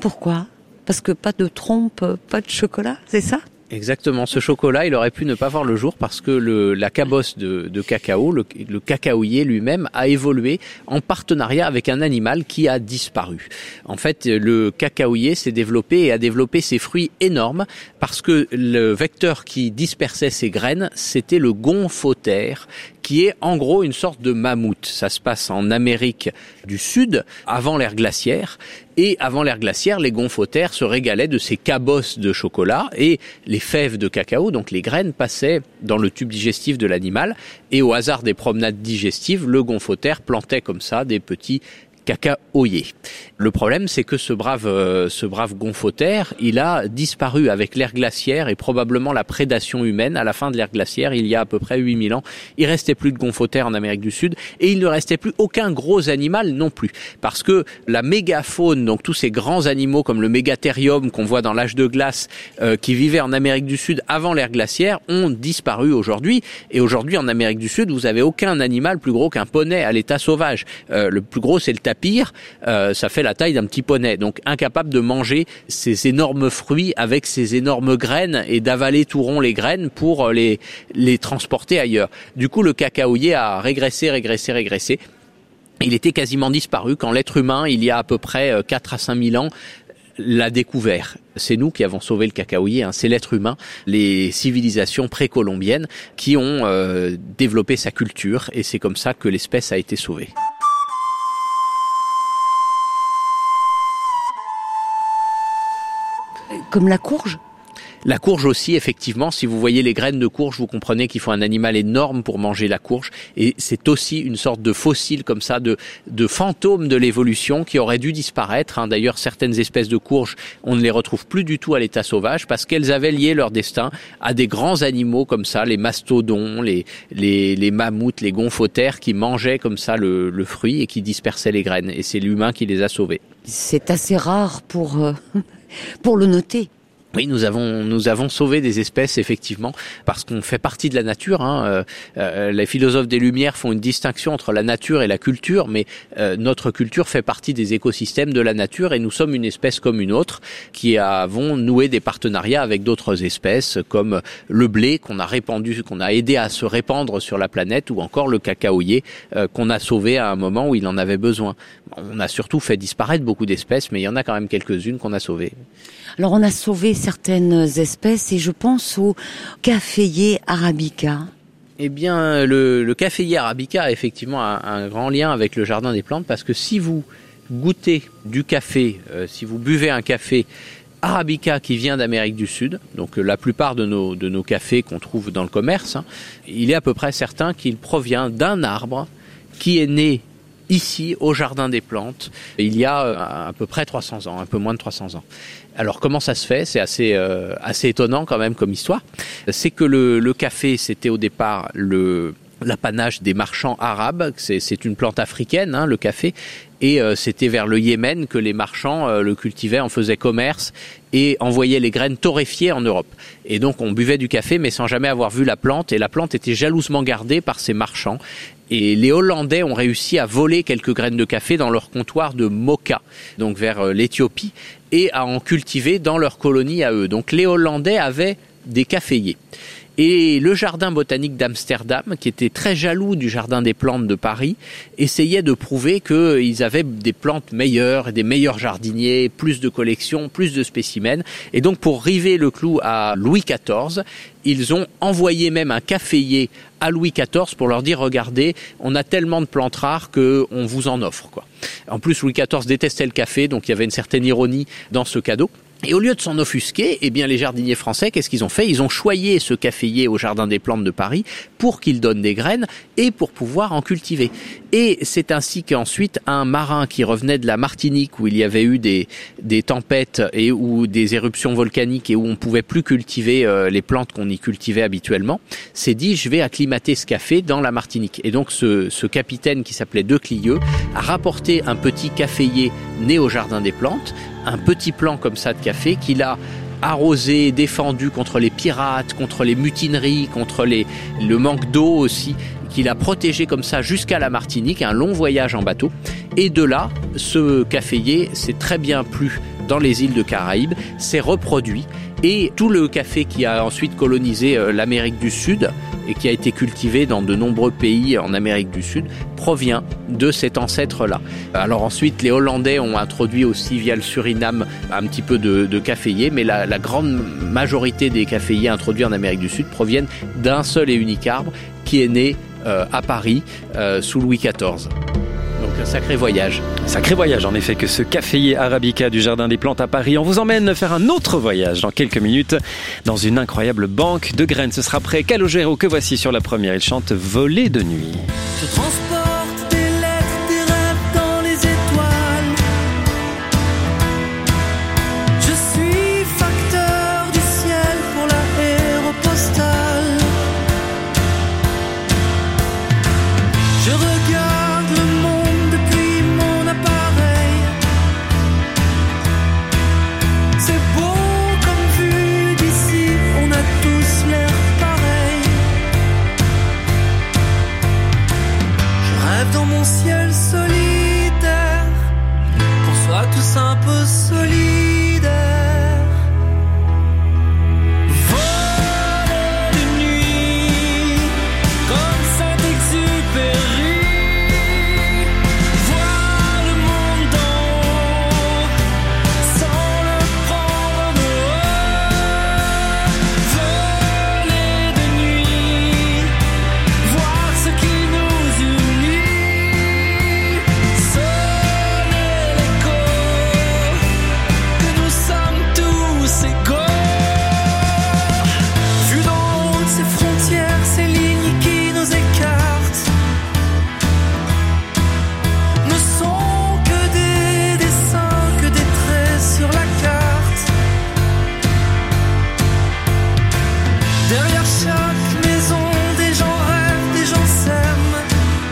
Parce que pas de trompe, pas de chocolat, c'est ça ? Exactement, ce chocolat, il aurait pu ne pas voir le jour parce que la cabosse de cacao, le cacaoyer lui-même, a évolué en partenariat avec un animal qui a disparu. En fait, le cacaoyer s'est développé et a développé ses fruits énormes parce que le vecteur qui dispersait ses graines, c'était le gomphothère, qui est en gros une sorte de mammouth. Ça se passe en Amérique du Sud, avant l'ère glaciaire. Et avant l'ère glaciaire, les gomphothères se régalaient de ces cabosses de chocolat et les fèves de cacao, donc les graines, passaient dans le tube digestif de l'animal. Et au hasard des promenades digestives, le gomphothère plantait comme ça des petits cacaoyer. Le problème, c'est que ce brave gomphothère, il a disparu avec l'ère glaciaire et probablement la prédation humaine. À la fin de l'ère glaciaire, il y a à peu près 8000 ans, il restait plus de gomphothère en Amérique du Sud et il ne restait plus aucun gros animal non plus. Parce que la mégafaune, donc tous ces grands animaux comme le mégathérium qu'on voit dans l'âge de glace, qui vivaient en Amérique du Sud avant l'ère glaciaire, ont disparu aujourd'hui. Et aujourd'hui, en Amérique du Sud, vous avez aucun animal plus gros qu'un poney à l'état sauvage. Le plus gros, c'est le tapir. Ça fait la taille d'un petit poney, donc incapable de manger ces énormes fruits avec ces énormes graines et d'avaler tout rond les graines pour les transporter ailleurs. Du coup, le cacaoyer a régressé. Il était quasiment disparu quand l'être humain, il y a à peu près 4 à 5 000 ans, l'a découvert. C'est nous qui avons sauvé le cacaoyer, c'est l'être humain, les civilisations précolombiennes qui ont développé sa culture et c'est comme ça que l'espèce a été sauvée. Comme la courge ? La courge aussi, effectivement, si vous voyez les graines de courge, vous comprenez qu'il faut un animal énorme pour manger la courge. Et c'est aussi une sorte de fossile comme ça, de fantôme de l'évolution qui aurait dû disparaître. D'ailleurs, certaines espèces de courges, on ne les retrouve plus du tout à l'état sauvage parce qu'elles avaient lié leur destin à des grands animaux comme ça, les mastodons, les mammouths, les gomphothères qui mangeaient comme ça le fruit et qui dispersaient les graines. Et c'est l'humain qui les a sauvés. C'est assez rare pour le noter. Oui, nous avons sauvé des espèces, effectivement, parce qu'on fait partie de la nature. Les philosophes des Lumières font une distinction entre la nature et la culture, mais notre culture fait partie des écosystèmes de la nature et nous sommes une espèce comme une autre qui avons noué des partenariats avec d'autres espèces, comme le blé qu'on a aidé à se répandre sur la planète, ou encore le cacaoyer qu'on a sauvé à un moment où il en avait besoin. On a surtout fait disparaître beaucoup d'espèces, mais il y en a quand même quelques-unes qu'on a sauvées. Alors on a sauvé certaines espèces et je pense au caféier arabica. Eh bien, le caféier arabica a effectivement un grand lien avec le jardin des plantes parce que si vous goûtez du café, si vous buvez un café arabica qui vient d'Amérique du Sud, donc la plupart de nos cafés qu'on trouve dans le commerce, il est à peu près certain qu'il provient d'un arbre qui est né ici, au Jardin des Plantes, il y a à peu près 300 ans, un peu moins de 300 ans. Alors comment ça se fait ? C'est assez étonnant quand même comme histoire. C'est que le café, c'était au départ le l'apanage des marchands arabes. C'est une plante africaine, le café. Et c'était vers le Yémen que les marchands le cultivaient, en faisaient commerce et envoyaient les graines torréfiées en Europe. Et donc on buvait du café mais sans jamais avoir vu la plante. Et la plante était jalousement gardée par ces marchands. Et les Hollandais ont réussi à voler quelques graines de café dans leur comptoir de Moka, donc vers l'Éthiopie, et à en cultiver dans leur colonie à eux. Donc les Hollandais avaient des caféiers. Et le jardin botanique d'Amsterdam, qui était très jaloux du jardin des plantes de Paris, essayait de prouver qu'ils avaient des plantes meilleures, des meilleurs jardiniers, plus de collections, plus de spécimens. Et donc pour river le clou à Louis XIV, ils ont envoyé même un caféier à Louis XIV pour leur dire « Regardez, on a tellement de plantes rares qu'on vous en offre. » quoi. En plus, Louis XIV détestait le café, donc il y avait une certaine ironie dans ce cadeau. Et au lieu de s'en offusquer, eh bien les jardiniers français, qu'est-ce qu'ils ont fait ? Ils ont choyé ce caféier au Jardin des Plantes de Paris pour qu'il donne des graines et pour pouvoir en cultiver. Et c'est ainsi qu'ensuite, un marin qui revenait de la Martinique, où il y avait eu des tempêtes et ou des éruptions volcaniques et où on ne pouvait plus cultiver les plantes qu'on y cultivait habituellement, s'est dit « je vais acclimater ce café dans la Martinique ». Et donc ce capitaine qui s'appelait De Clieux a rapporté un petit caféier né au Jardin des Plantes, un petit plant comme ça de café qu'il a arrosé, défendu contre les pirates, contre les mutineries, contre le manque d'eau aussi, qu'il a protégé comme ça jusqu'à la Martinique, un long voyage en bateau. Et de là, ce caféier s'est très bien plu dans les îles de Caraïbes, s'est reproduit. Et tout le café qui a ensuite colonisé l'Amérique du Sud et qui a été cultivé dans de nombreux pays en Amérique du Sud provient de cet ancêtre-là. Alors ensuite, les Hollandais ont introduit aussi via le Suriname un petit peu de caféiers, mais la grande majorité des caféiers introduits en Amérique du Sud proviennent d'un seul et unique arbre qui est né à Paris sous Louis XIV. Donc un sacré voyage. Sacré voyage en effet que ce caféier arabica du Jardin des Plantes à Paris. On vous emmène faire un autre voyage dans quelques minutes dans une incroyable banque de graines. Ce sera après Calogero que voici sur la première. Il chante Voler de nuit. Je transporte des lettres, des rêves dans les étoiles. Je suis facteur du ciel pour l'aéropostale. Je regarde le monde depuis mon appareil. C'est beau comme vu d'ici, on a tous l'air pareil. Je rêve dans mon ciel solitaire, qu'on soit tous un peu solidaires. Voler de nuit, comme Saint-Exupéry. Voir le monde d'en haut, sans le prendre de haut. Voler de nuit, voir ce qui nous unit. Sonner l'écho, que nous sommes tous égaux. Vu d'en haut de ces frontières, ces lignes qui nous écartent, ne sont que des dessins, que des traits sur la carte. Derrière chaque maison, des gens rêvent, des gens s'aiment.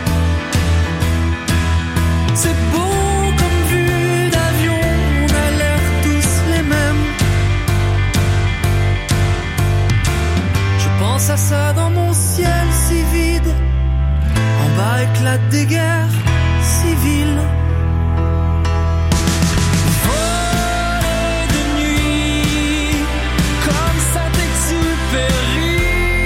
C'est beau comme vue d'avion, on a l'air tous les mêmes. Je pense à ça dans mon ciel si vide. En bas éclatent des guerres civiles. Voler de nuit, comme Saint-Exupéry.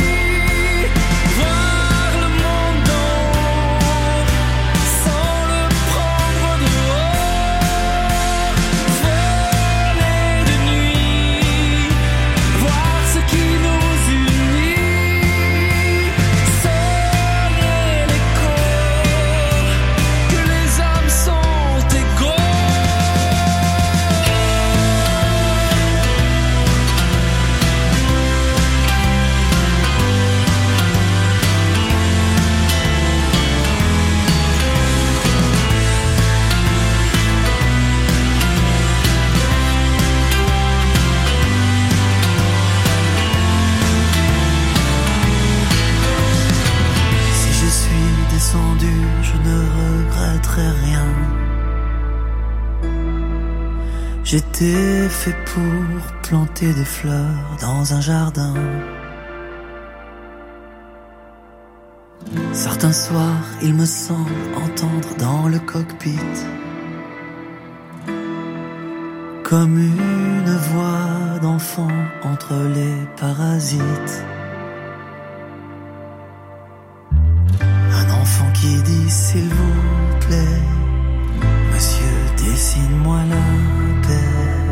Voir le monde d'en haut, sans le prendre de haut. Voler de nuit, voir ce qui nous unit. Sonner l'écho, que les hommes descendu, je ne regretterai rien. J'étais fait pour planter des fleurs dans un jardin. Certains soirs, il me semble entendre dans le cockpit comme une voix d'enfant entre les parasites. Un enfant qui dit s'il vous plaît, monsieur, dessine-moi la paix.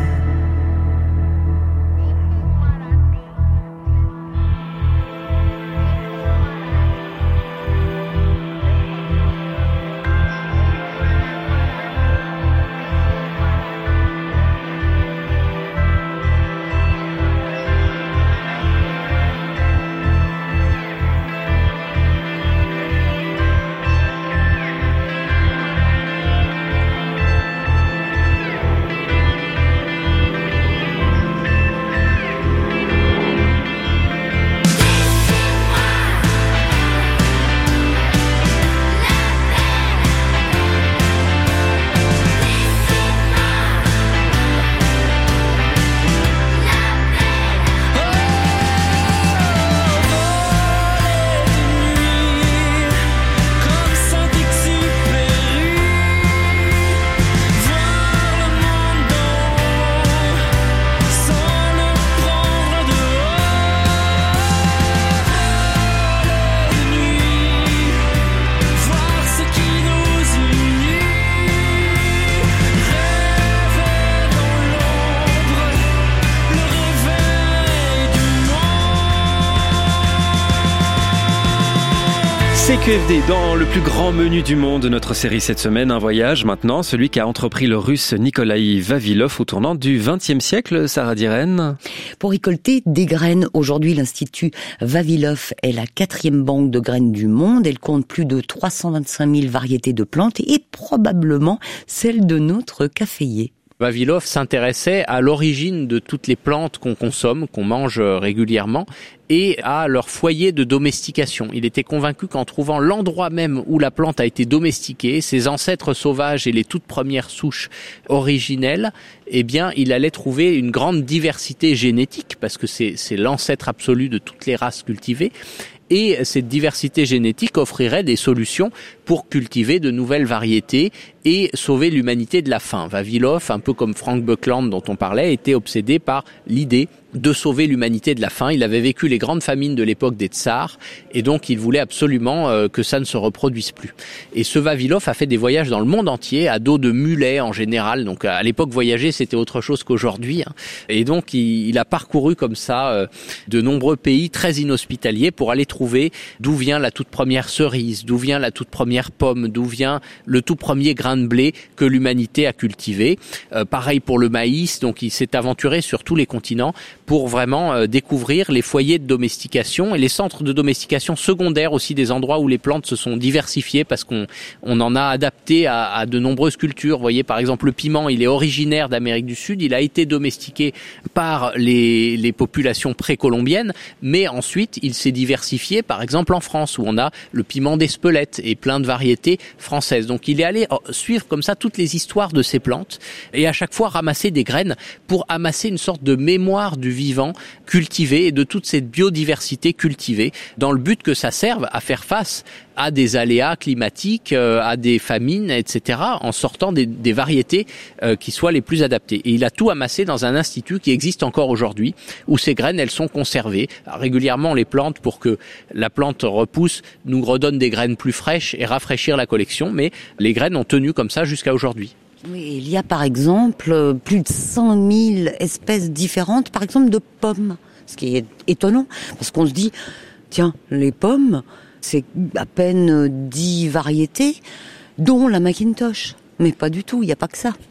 CQFD dans le plus grand menu du monde de notre série cette semaine, un voyage maintenant, celui qu'a entrepris le russe Nikolai Vavilov au tournant du XXe siècle, Sarah Diren. Pour récolter des graines, aujourd'hui l'Institut Vavilov est la 4e banque de graines du monde. Elle compte plus de 325 000 variétés de plantes et probablement celle de notre caféier. Vavilov s'intéressait à l'origine de toutes les plantes qu'on consomme, qu'on mange régulièrement, et à leur foyer de domestication. Il était convaincu qu'en trouvant l'endroit même où la plante a été domestiquée, ses ancêtres sauvages et les toutes premières souches originelles, eh bien, il allait trouver une grande diversité génétique, parce que c'est l'ancêtre absolu de toutes les races cultivées. Et cette diversité génétique offrirait des solutions pour cultiver de nouvelles variétés et sauver l'humanité de la faim. Vavilov, un peu comme Frank Buckland dont on parlait, était obsédé par l'idée de sauver l'humanité de la faim. Il avait vécu les grandes famines de l'époque des tsars et donc il voulait absolument que ça ne se reproduise plus. Et ce Vavilov a fait des voyages dans le monde entier à dos de mulets en général. Donc à l'époque, voyager c'était autre chose qu'aujourd'hui. Et donc il a parcouru comme ça de nombreux pays très inhospitaliers pour aller trouver d'où vient la toute première cerise, d'où vient la toute première pomme, d'où vient le tout premier grain de blé que l'humanité a cultivé. Pareil pour le maïs, donc il s'est aventuré sur tous les continents pour vraiment découvrir les foyers de domestication et les centres de domestication secondaires aussi, des endroits où les plantes se sont diversifiées parce qu'on en a adapté à de nombreuses cultures. Vous voyez par exemple le piment, il est originaire d'Amérique du Sud, il a été domestiqué par les populations précolombiennes, mais ensuite il s'est diversifié par exemple en France où on a le piment d'Espelette et plein de variétés françaises. Donc il est allé suivre comme ça toutes les histoires de ces plantes et à chaque fois ramasser des graines pour amasser une sorte de mémoire du vivant cultivé et de toute cette biodiversité cultivée dans le but que ça serve à faire face à des aléas climatiques, à des famines, etc., en sortant des variétés qui soient les plus adaptées. Et il a tout amassé dans un institut qui existe encore aujourd'hui, où ces graines, elles sont conservées. Alors, régulièrement, on les plante pour que la plante repousse, nous redonne des graines plus fraîches et rafraîchir la collection, mais les graines ont tenu comme ça jusqu'à aujourd'hui. Oui, il y a par exemple plus de 100 000 espèces différentes, par exemple de pommes, ce qui est étonnant, parce qu'on se dit, tiens, les pommes, c'est à peine 10 variétés, dont la Macintosh. Mais pas du tout, il n'y a pas que ça.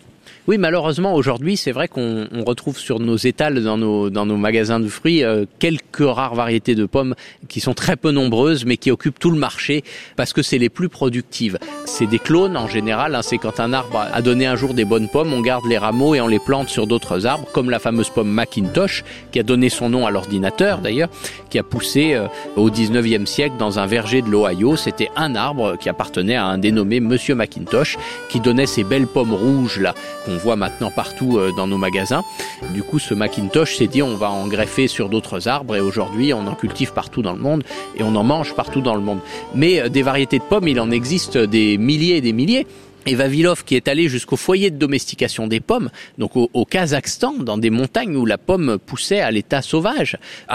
Oui, malheureusement, aujourd'hui, c'est vrai qu'on retrouve sur nos étals, dans nos magasins de fruits, quelques rares variétés de pommes qui sont très peu nombreuses, mais qui occupent tout le marché parce que c'est les plus productives. C'est des clones, en général. C'est quand un arbre a donné un jour des bonnes pommes, on garde les rameaux et on les plante sur d'autres arbres, comme la fameuse pomme Macintosh, qui a donné son nom à l'ordinateur, d'ailleurs, qui a poussé au 19e siècle dans un verger de l'Ohio. C'était un arbre qui appartenait à un dénommé Monsieur Macintosh, qui donnait ces belles pommes rouges, là, qu'on voit maintenant partout dans nos magasins. Du coup, ce Macintosh s'est dit on va en greffer sur d'autres arbres et aujourd'hui on en cultive partout dans le monde et on en mange partout dans le monde. Mais des variétés de pommes, il en existe des milliers et des milliers. Et Vavilov, qui est allé jusqu'au foyer de domestication des pommes, donc au Kazakhstan, dans des montagnes où la pomme poussait à l'état sauvage,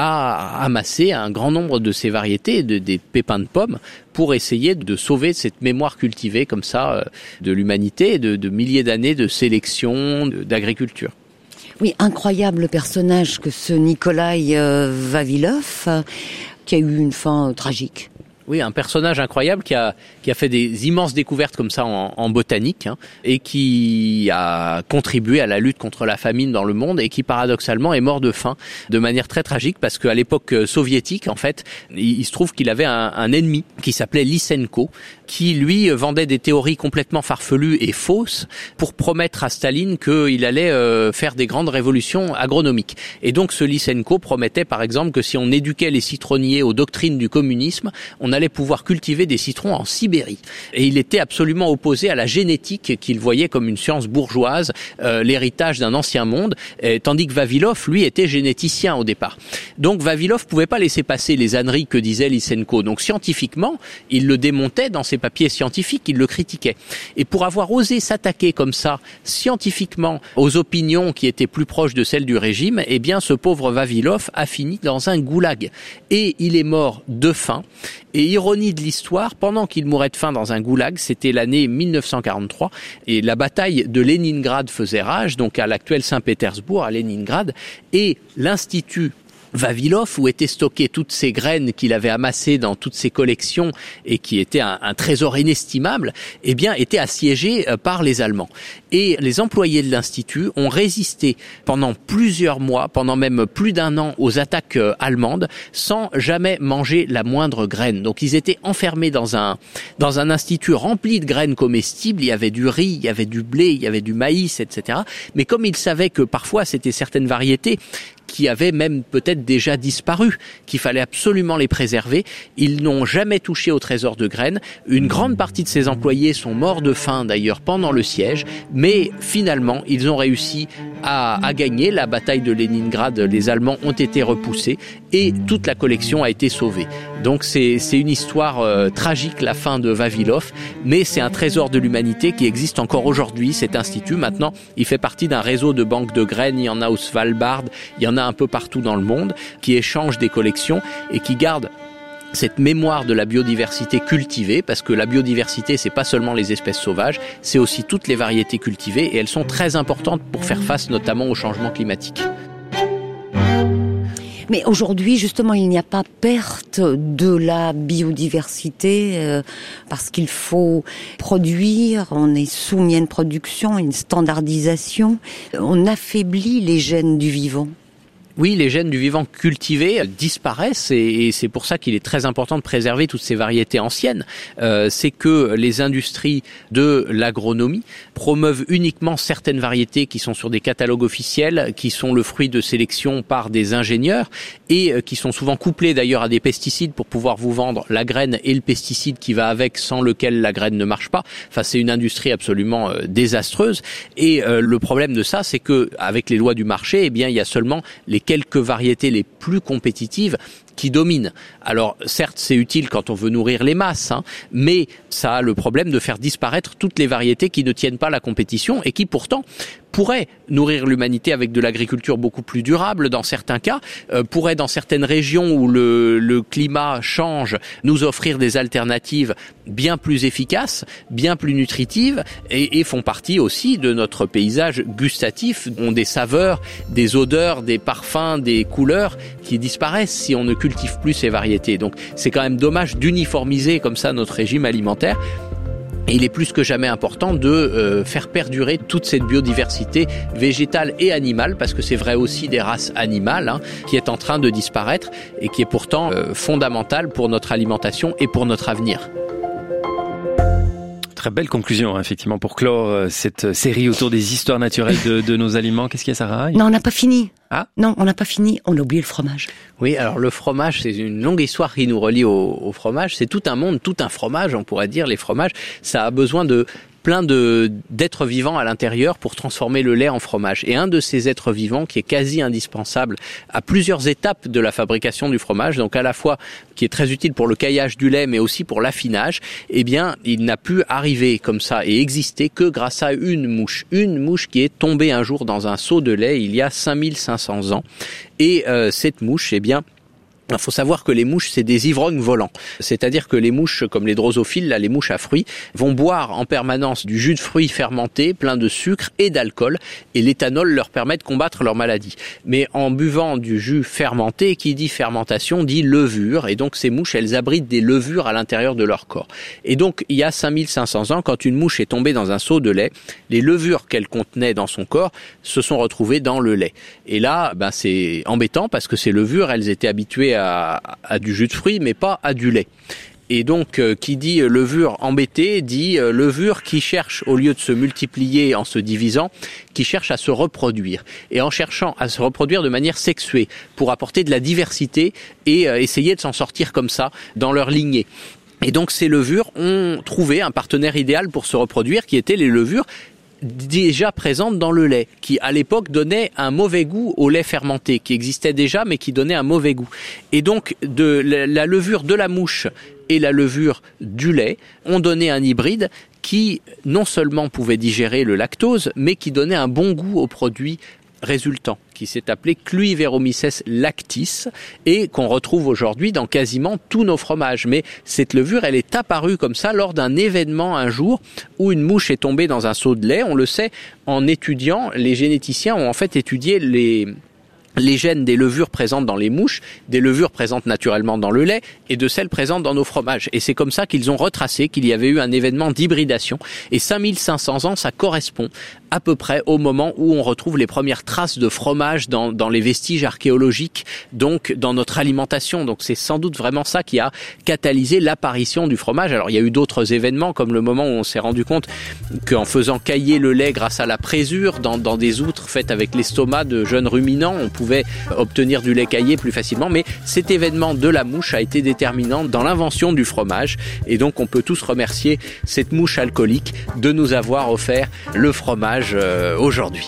a amassé un grand nombre de ces variétés, des pépins de pommes, pour essayer de sauver cette mémoire cultivée comme ça de l'humanité, de milliers d'années de sélection, d'agriculture. Oui, incroyable personnage que ce Nikolai Vavilov, qui a eu une fin tragique. Oui, un personnage incroyable qui a fait des immenses découvertes comme ça en botanique, et qui a contribué à la lutte contre la famine dans le monde et qui paradoxalement est mort de faim de manière très tragique parce qu'à l'époque soviétique, en fait, il se trouve qu'il avait un ennemi qui s'appelait Lysenko, qui lui vendait des théories complètement farfelues et fausses pour promettre à Staline qu'il allait faire des grandes révolutions agronomiques. Et donc ce Lysenko promettait par exemple que si on éduquait les citronniers aux doctrines du communisme, on allait pouvoir cultiver des citrons en Sibérie. Et il était absolument opposé à la génétique qu'il voyait comme une science bourgeoise, l'héritage d'un ancien monde, tandis que Vavilov, lui, était généticien au départ. Donc Vavilov pouvait pas laisser passer les âneries que disait Lysenko. Donc scientifiquement, il le démontait dans ses papiers scientifiques, il le critiquait. Et pour avoir osé s'attaquer comme ça, scientifiquement, aux opinions qui étaient plus proches de celles du régime, eh bien ce pauvre Vavilov a fini dans un goulag. Et il est mort de faim. Et ironie de l'histoire, pendant qu'il mourait de faim dans un goulag, c'était l'année 1943, et la bataille de Leningrad faisait rage, donc à l'actuel Saint-Pétersbourg, à Leningrad, et l'Institut Vavilov, où étaient stockées toutes ces graines qu'il avait amassées dans toutes ses collections et qui étaient un trésor inestimable, eh bien, était assiégé par les Allemands. Et les employés de l'Institut ont résisté pendant plusieurs mois, pendant même plus d'un an aux attaques allemandes, sans jamais manger la moindre graine. Donc ils étaient enfermés dans un institut rempli de graines comestibles. Il y avait du riz, il y avait du blé, il y avait du maïs, etc. Mais comme ils savaient que parfois c'était certaines variétés qui avaient même peut-être déjà disparu, qu'il fallait absolument les préserver, ils n'ont jamais touché au trésor de graines. Une grande partie de ces employés sont morts de faim d'ailleurs pendant le siège, mais finalement ils ont réussi à gagner la bataille de Leningrad. Les Allemands ont été repoussés et toute la collection a été sauvée. Donc c'est une histoire tragique, la fin de Vavilov, mais c'est un trésor de l'humanité qui existe encore aujourd'hui, cet institut. Maintenant, il fait partie d'un réseau de banques de graines, il y en a au Svalbard, il y en a un peu partout dans le monde, qui échangent des collections et qui gardent cette mémoire de la biodiversité cultivée, parce que la biodiversité, c'est pas seulement les espèces sauvages, c'est aussi toutes les variétés cultivées, et elles sont très importantes pour faire face notamment au changement climatique. Mais aujourd'hui, justement, il n'y a pas perte de la biodiversité parce qu'il faut produire, on est soumis à une production, à une standardisation. On affaiblit les gènes du vivant. Oui, les gènes du vivant cultivé disparaissent et c'est pour ça qu'il est très important de préserver toutes ces variétés anciennes. C'est que les industries de l'agronomie promeuvent uniquement certaines variétés qui sont sur des catalogues officiels, qui sont le fruit de sélection par des ingénieurs et qui sont souvent couplés d'ailleurs à des pesticides pour pouvoir vous vendre la graine et le pesticide qui va avec, sans lequel la graine ne marche pas. Enfin, c'est une industrie absolument désastreuse. Et le problème de ça, c'est que avec les lois du marché, eh bien, il y a seulement les quelques variétés les plus compétitives qui dominent. Alors certes, c'est utile quand on veut nourrir les masses, mais ça a le problème de faire disparaître toutes les variétés qui ne tiennent pas la compétition et qui pourtant pourraient nourrir l'humanité avec de l'agriculture beaucoup plus durable dans certains cas, pourraient dans certaines régions où le climat change nous offrir des alternatives bien plus efficaces, bien plus nutritives et font partie aussi de notre paysage gustatif, ont des saveurs, des odeurs, des parfums, des couleurs qui disparaissent si on ne cultive plus ces variétés. Donc c'est quand même dommage d'uniformiser comme ça notre régime alimentaire. Et il est plus que jamais important de faire perdurer toute cette biodiversité végétale et animale, parce que c'est vrai aussi des races animales, qui est en train de disparaître et qui est pourtant fondamentale pour notre alimentation et pour notre avenir. Très belle conclusion, effectivement, pour clore cette série autour des histoires naturelles de nos aliments. Qu'est-ce qu'il y a, Sarah ? Non, on n'a pas fini. Ah ? Non, on n'a pas fini. On a oublié le fromage. Oui, alors le fromage, c'est une longue histoire qui nous relie au fromage. C'est tout un monde, tout un fromage, on pourrait dire. Les fromages, ça a besoin de plein d'êtres vivants à l'intérieur pour transformer le lait en fromage. Et un de ces êtres vivants qui est quasi indispensable à plusieurs étapes de la fabrication du fromage, donc à la fois qui est très utile pour le caillage du lait mais aussi pour l'affinage, eh bien il n'a pu arriver comme ça et exister que grâce à une mouche qui est tombée un jour dans un seau de lait il y a 5500 ans. Et cette mouche, eh bien, il faut savoir que les mouches, c'est des ivrognes volants. C'est-à-dire que les mouches, comme les drosophiles, là, les mouches à fruits, vont boire en permanence du jus de fruits fermenté, plein de sucre et d'alcool, et l'éthanol leur permet de combattre leur maladie. Mais en buvant du jus fermenté, qui dit fermentation, dit levure, et donc ces mouches, elles abritent des levures à l'intérieur de leur corps. Et donc, il y a 5500 ans, quand une mouche est tombée dans un seau de lait, les levures qu'elle contenait dans son corps se sont retrouvées dans le lait. Et là, c'est embêtant, parce que ces levures, elles étaient habituées à du jus de fruits, mais pas à du lait. Et donc, qui dit levure embêtée, dit levure qui cherche, au lieu de se multiplier en se divisant, qui cherche à se reproduire. Et en cherchant à se reproduire de manière sexuée, pour apporter de la diversité et essayer de s'en sortir comme ça dans leur lignée. Et donc, ces levures ont trouvé un partenaire idéal pour se reproduire, qui étaient les levures déjà présente dans le lait, qui à l'époque donnait un mauvais goût au lait fermenté, qui existait déjà mais qui donnait un mauvais goût. Et donc de la levure de la mouche et la levure du lait ont donné un hybride qui non seulement pouvait digérer le lactose, mais qui donnait un bon goût au produit résultant, qui s'est appelé Cluiveromyces lactis et qu'on retrouve aujourd'hui dans quasiment tous nos fromages. Mais cette levure, elle est apparue comme ça lors d'un événement un jour où une mouche est tombée dans un seau de lait. On le sait en étudiant, les généticiens ont en fait étudié les gènes des levures présentes dans les mouches, des levures présentes naturellement dans le lait et de celles présentes dans nos fromages. Et c'est comme ça qu'ils ont retracé qu'il y avait eu un événement d'hybridation. Et 5500 ans, ça correspond à peu près au moment où on retrouve les premières traces de fromage dans les vestiges archéologiques, donc dans notre alimentation. Donc c'est sans doute vraiment ça qui a catalysé l'apparition du fromage. Alors il y a eu d'autres événements, comme le moment où on s'est rendu compte qu'en faisant cailler le lait grâce à la présure dans des outres faites avec l'estomac de jeunes ruminants, on pouvait obtenir du lait caillé plus facilement. Mais cet événement de la mouche a été déterminant dans l'invention du fromage. Et donc on peut tous remercier cette mouche alcoolique de nous avoir offert le fromage aujourd'hui.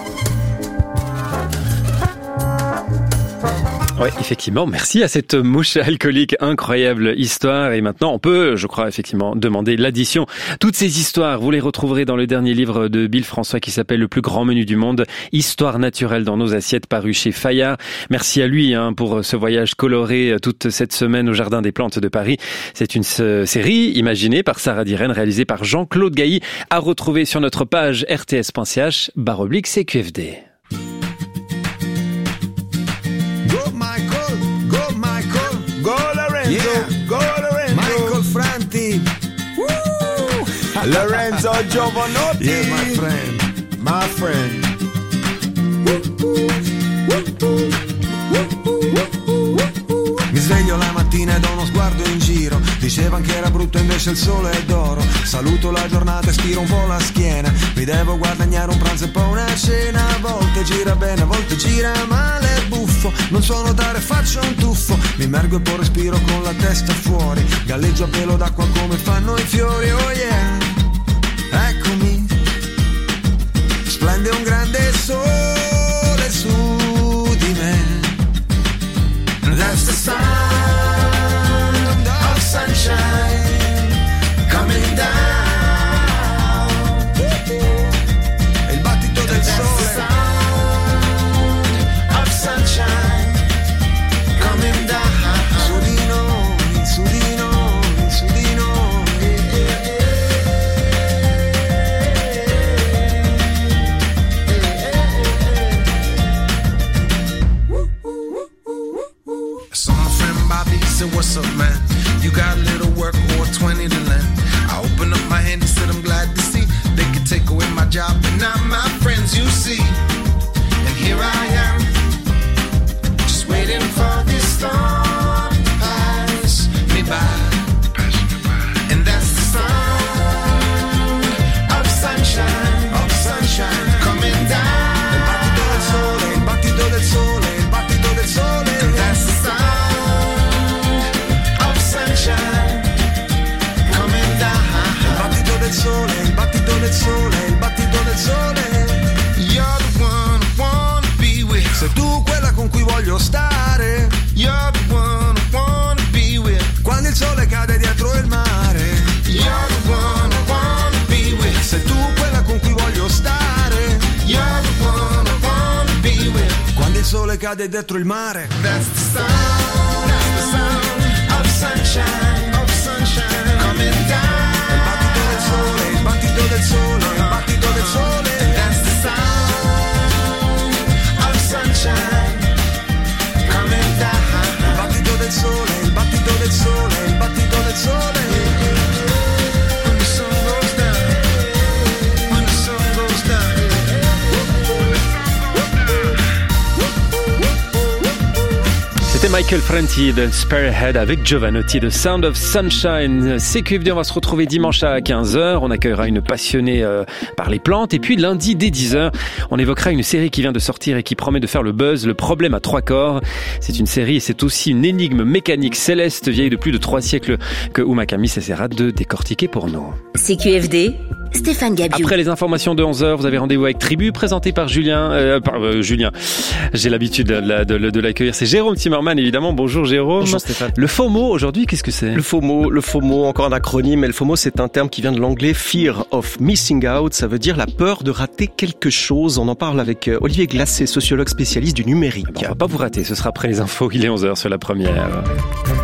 Oui, effectivement, merci à cette mouche alcoolique, incroyable histoire. Et maintenant, on peut, je crois, effectivement, demander l'addition. Toutes ces histoires, vous les retrouverez dans le dernier livre de Bill François qui s'appelle Le plus grand menu du monde, Histoire naturelle dans nos assiettes, paru chez Fayard. Merci à lui pour ce voyage coloré toute cette semaine au Jardin des Plantes de Paris. C'est une série imaginée par Sarah Diren, réalisée par Jean-Claude Gailly, à retrouver sur notre page rts.ch/CQFD. Lorenzo Giovanotti. Yeah, my friend. Mi sveglio la mattina e do uno sguardo in giro. Dicevano che era brutto invece il sole è d'oro. Saluto la giornata e stiro un po' la schiena. Mi devo guadagnare un pranzo e poi una cena. A volte gira bene, a volte gira male, è buffo. Non so nuotare, faccio un tuffo. Mi immergo e poi respiro con la testa fuori. Galleggio a pelo d'acqua come fanno i fiori, oh yeah. Eccomi, splende un grande sole su di me. That's the sound of sunshine coming down. Il battito del sole. That's the sound of sunshine coming down. Su di noi, su di noi, su di noi. job, and now my friends you see. And here I am, just waiting for this storm to pass me by. And that's the sound of sunshine coming down. Il battito del sole, il battito del sole, il battito del sole. And that's the sound of sunshine coming down. Il battito del sole, il battito del sole, il battito del sole. You're the one I wanna be with. Sei tu quella con cui voglio stare. You're the one I wanna be with. Quando il sole cade dietro il mare. You're the one I wanna be with. Sei tu quella con cui voglio stare. You're the one I wanna be with. Quando il sole cade dietro il mare. That's the sound of sunshine coming down. Il battito del sole, il battito del sole, il battito del sole. That's the sound of sunshine coming down. Il battito del sole, il battito del sole, il battito del sole. When the sun goes down, when the sun goes down. C'était Michael Franti de Spearhead avec Jovanotti de Sound of Sunshine. CQFD, on va se retrouver dimanche à 15h. On accueillera une passionnée par les plantes. Et puis lundi dès 10h, on évoquera une série qui vient de sortir et qui promet de faire le buzz, Le problème à 3 corps. C'est une série et c'est aussi une énigme mécanique céleste vieille de plus de 3 siècles que Ouma Kamis essaiera de décortiquer pour nous. CQFD, Stéphane Gabiou. Après les informations de 11h, vous avez rendez-vous avec Tribu, présenté par Julien. Julien, j'ai l'habitude de l'accueillir. C'est Jérôme Timmerman, évidemment. Bonjour Jérôme. Bonjour Stéphane. Le FOMO, aujourd'hui, qu'est-ce que c'est ? Le FOMO, encore un acronyme, mais le FOMO, c'est un terme qui vient de l'anglais Fear of Missing Out. Ça veut dire la peur de rater quelque chose. On en parle avec Olivier Glacé, sociologue spécialiste du numérique. On va pas vous rater, ce sera après les infos. Il est 11h sur la première.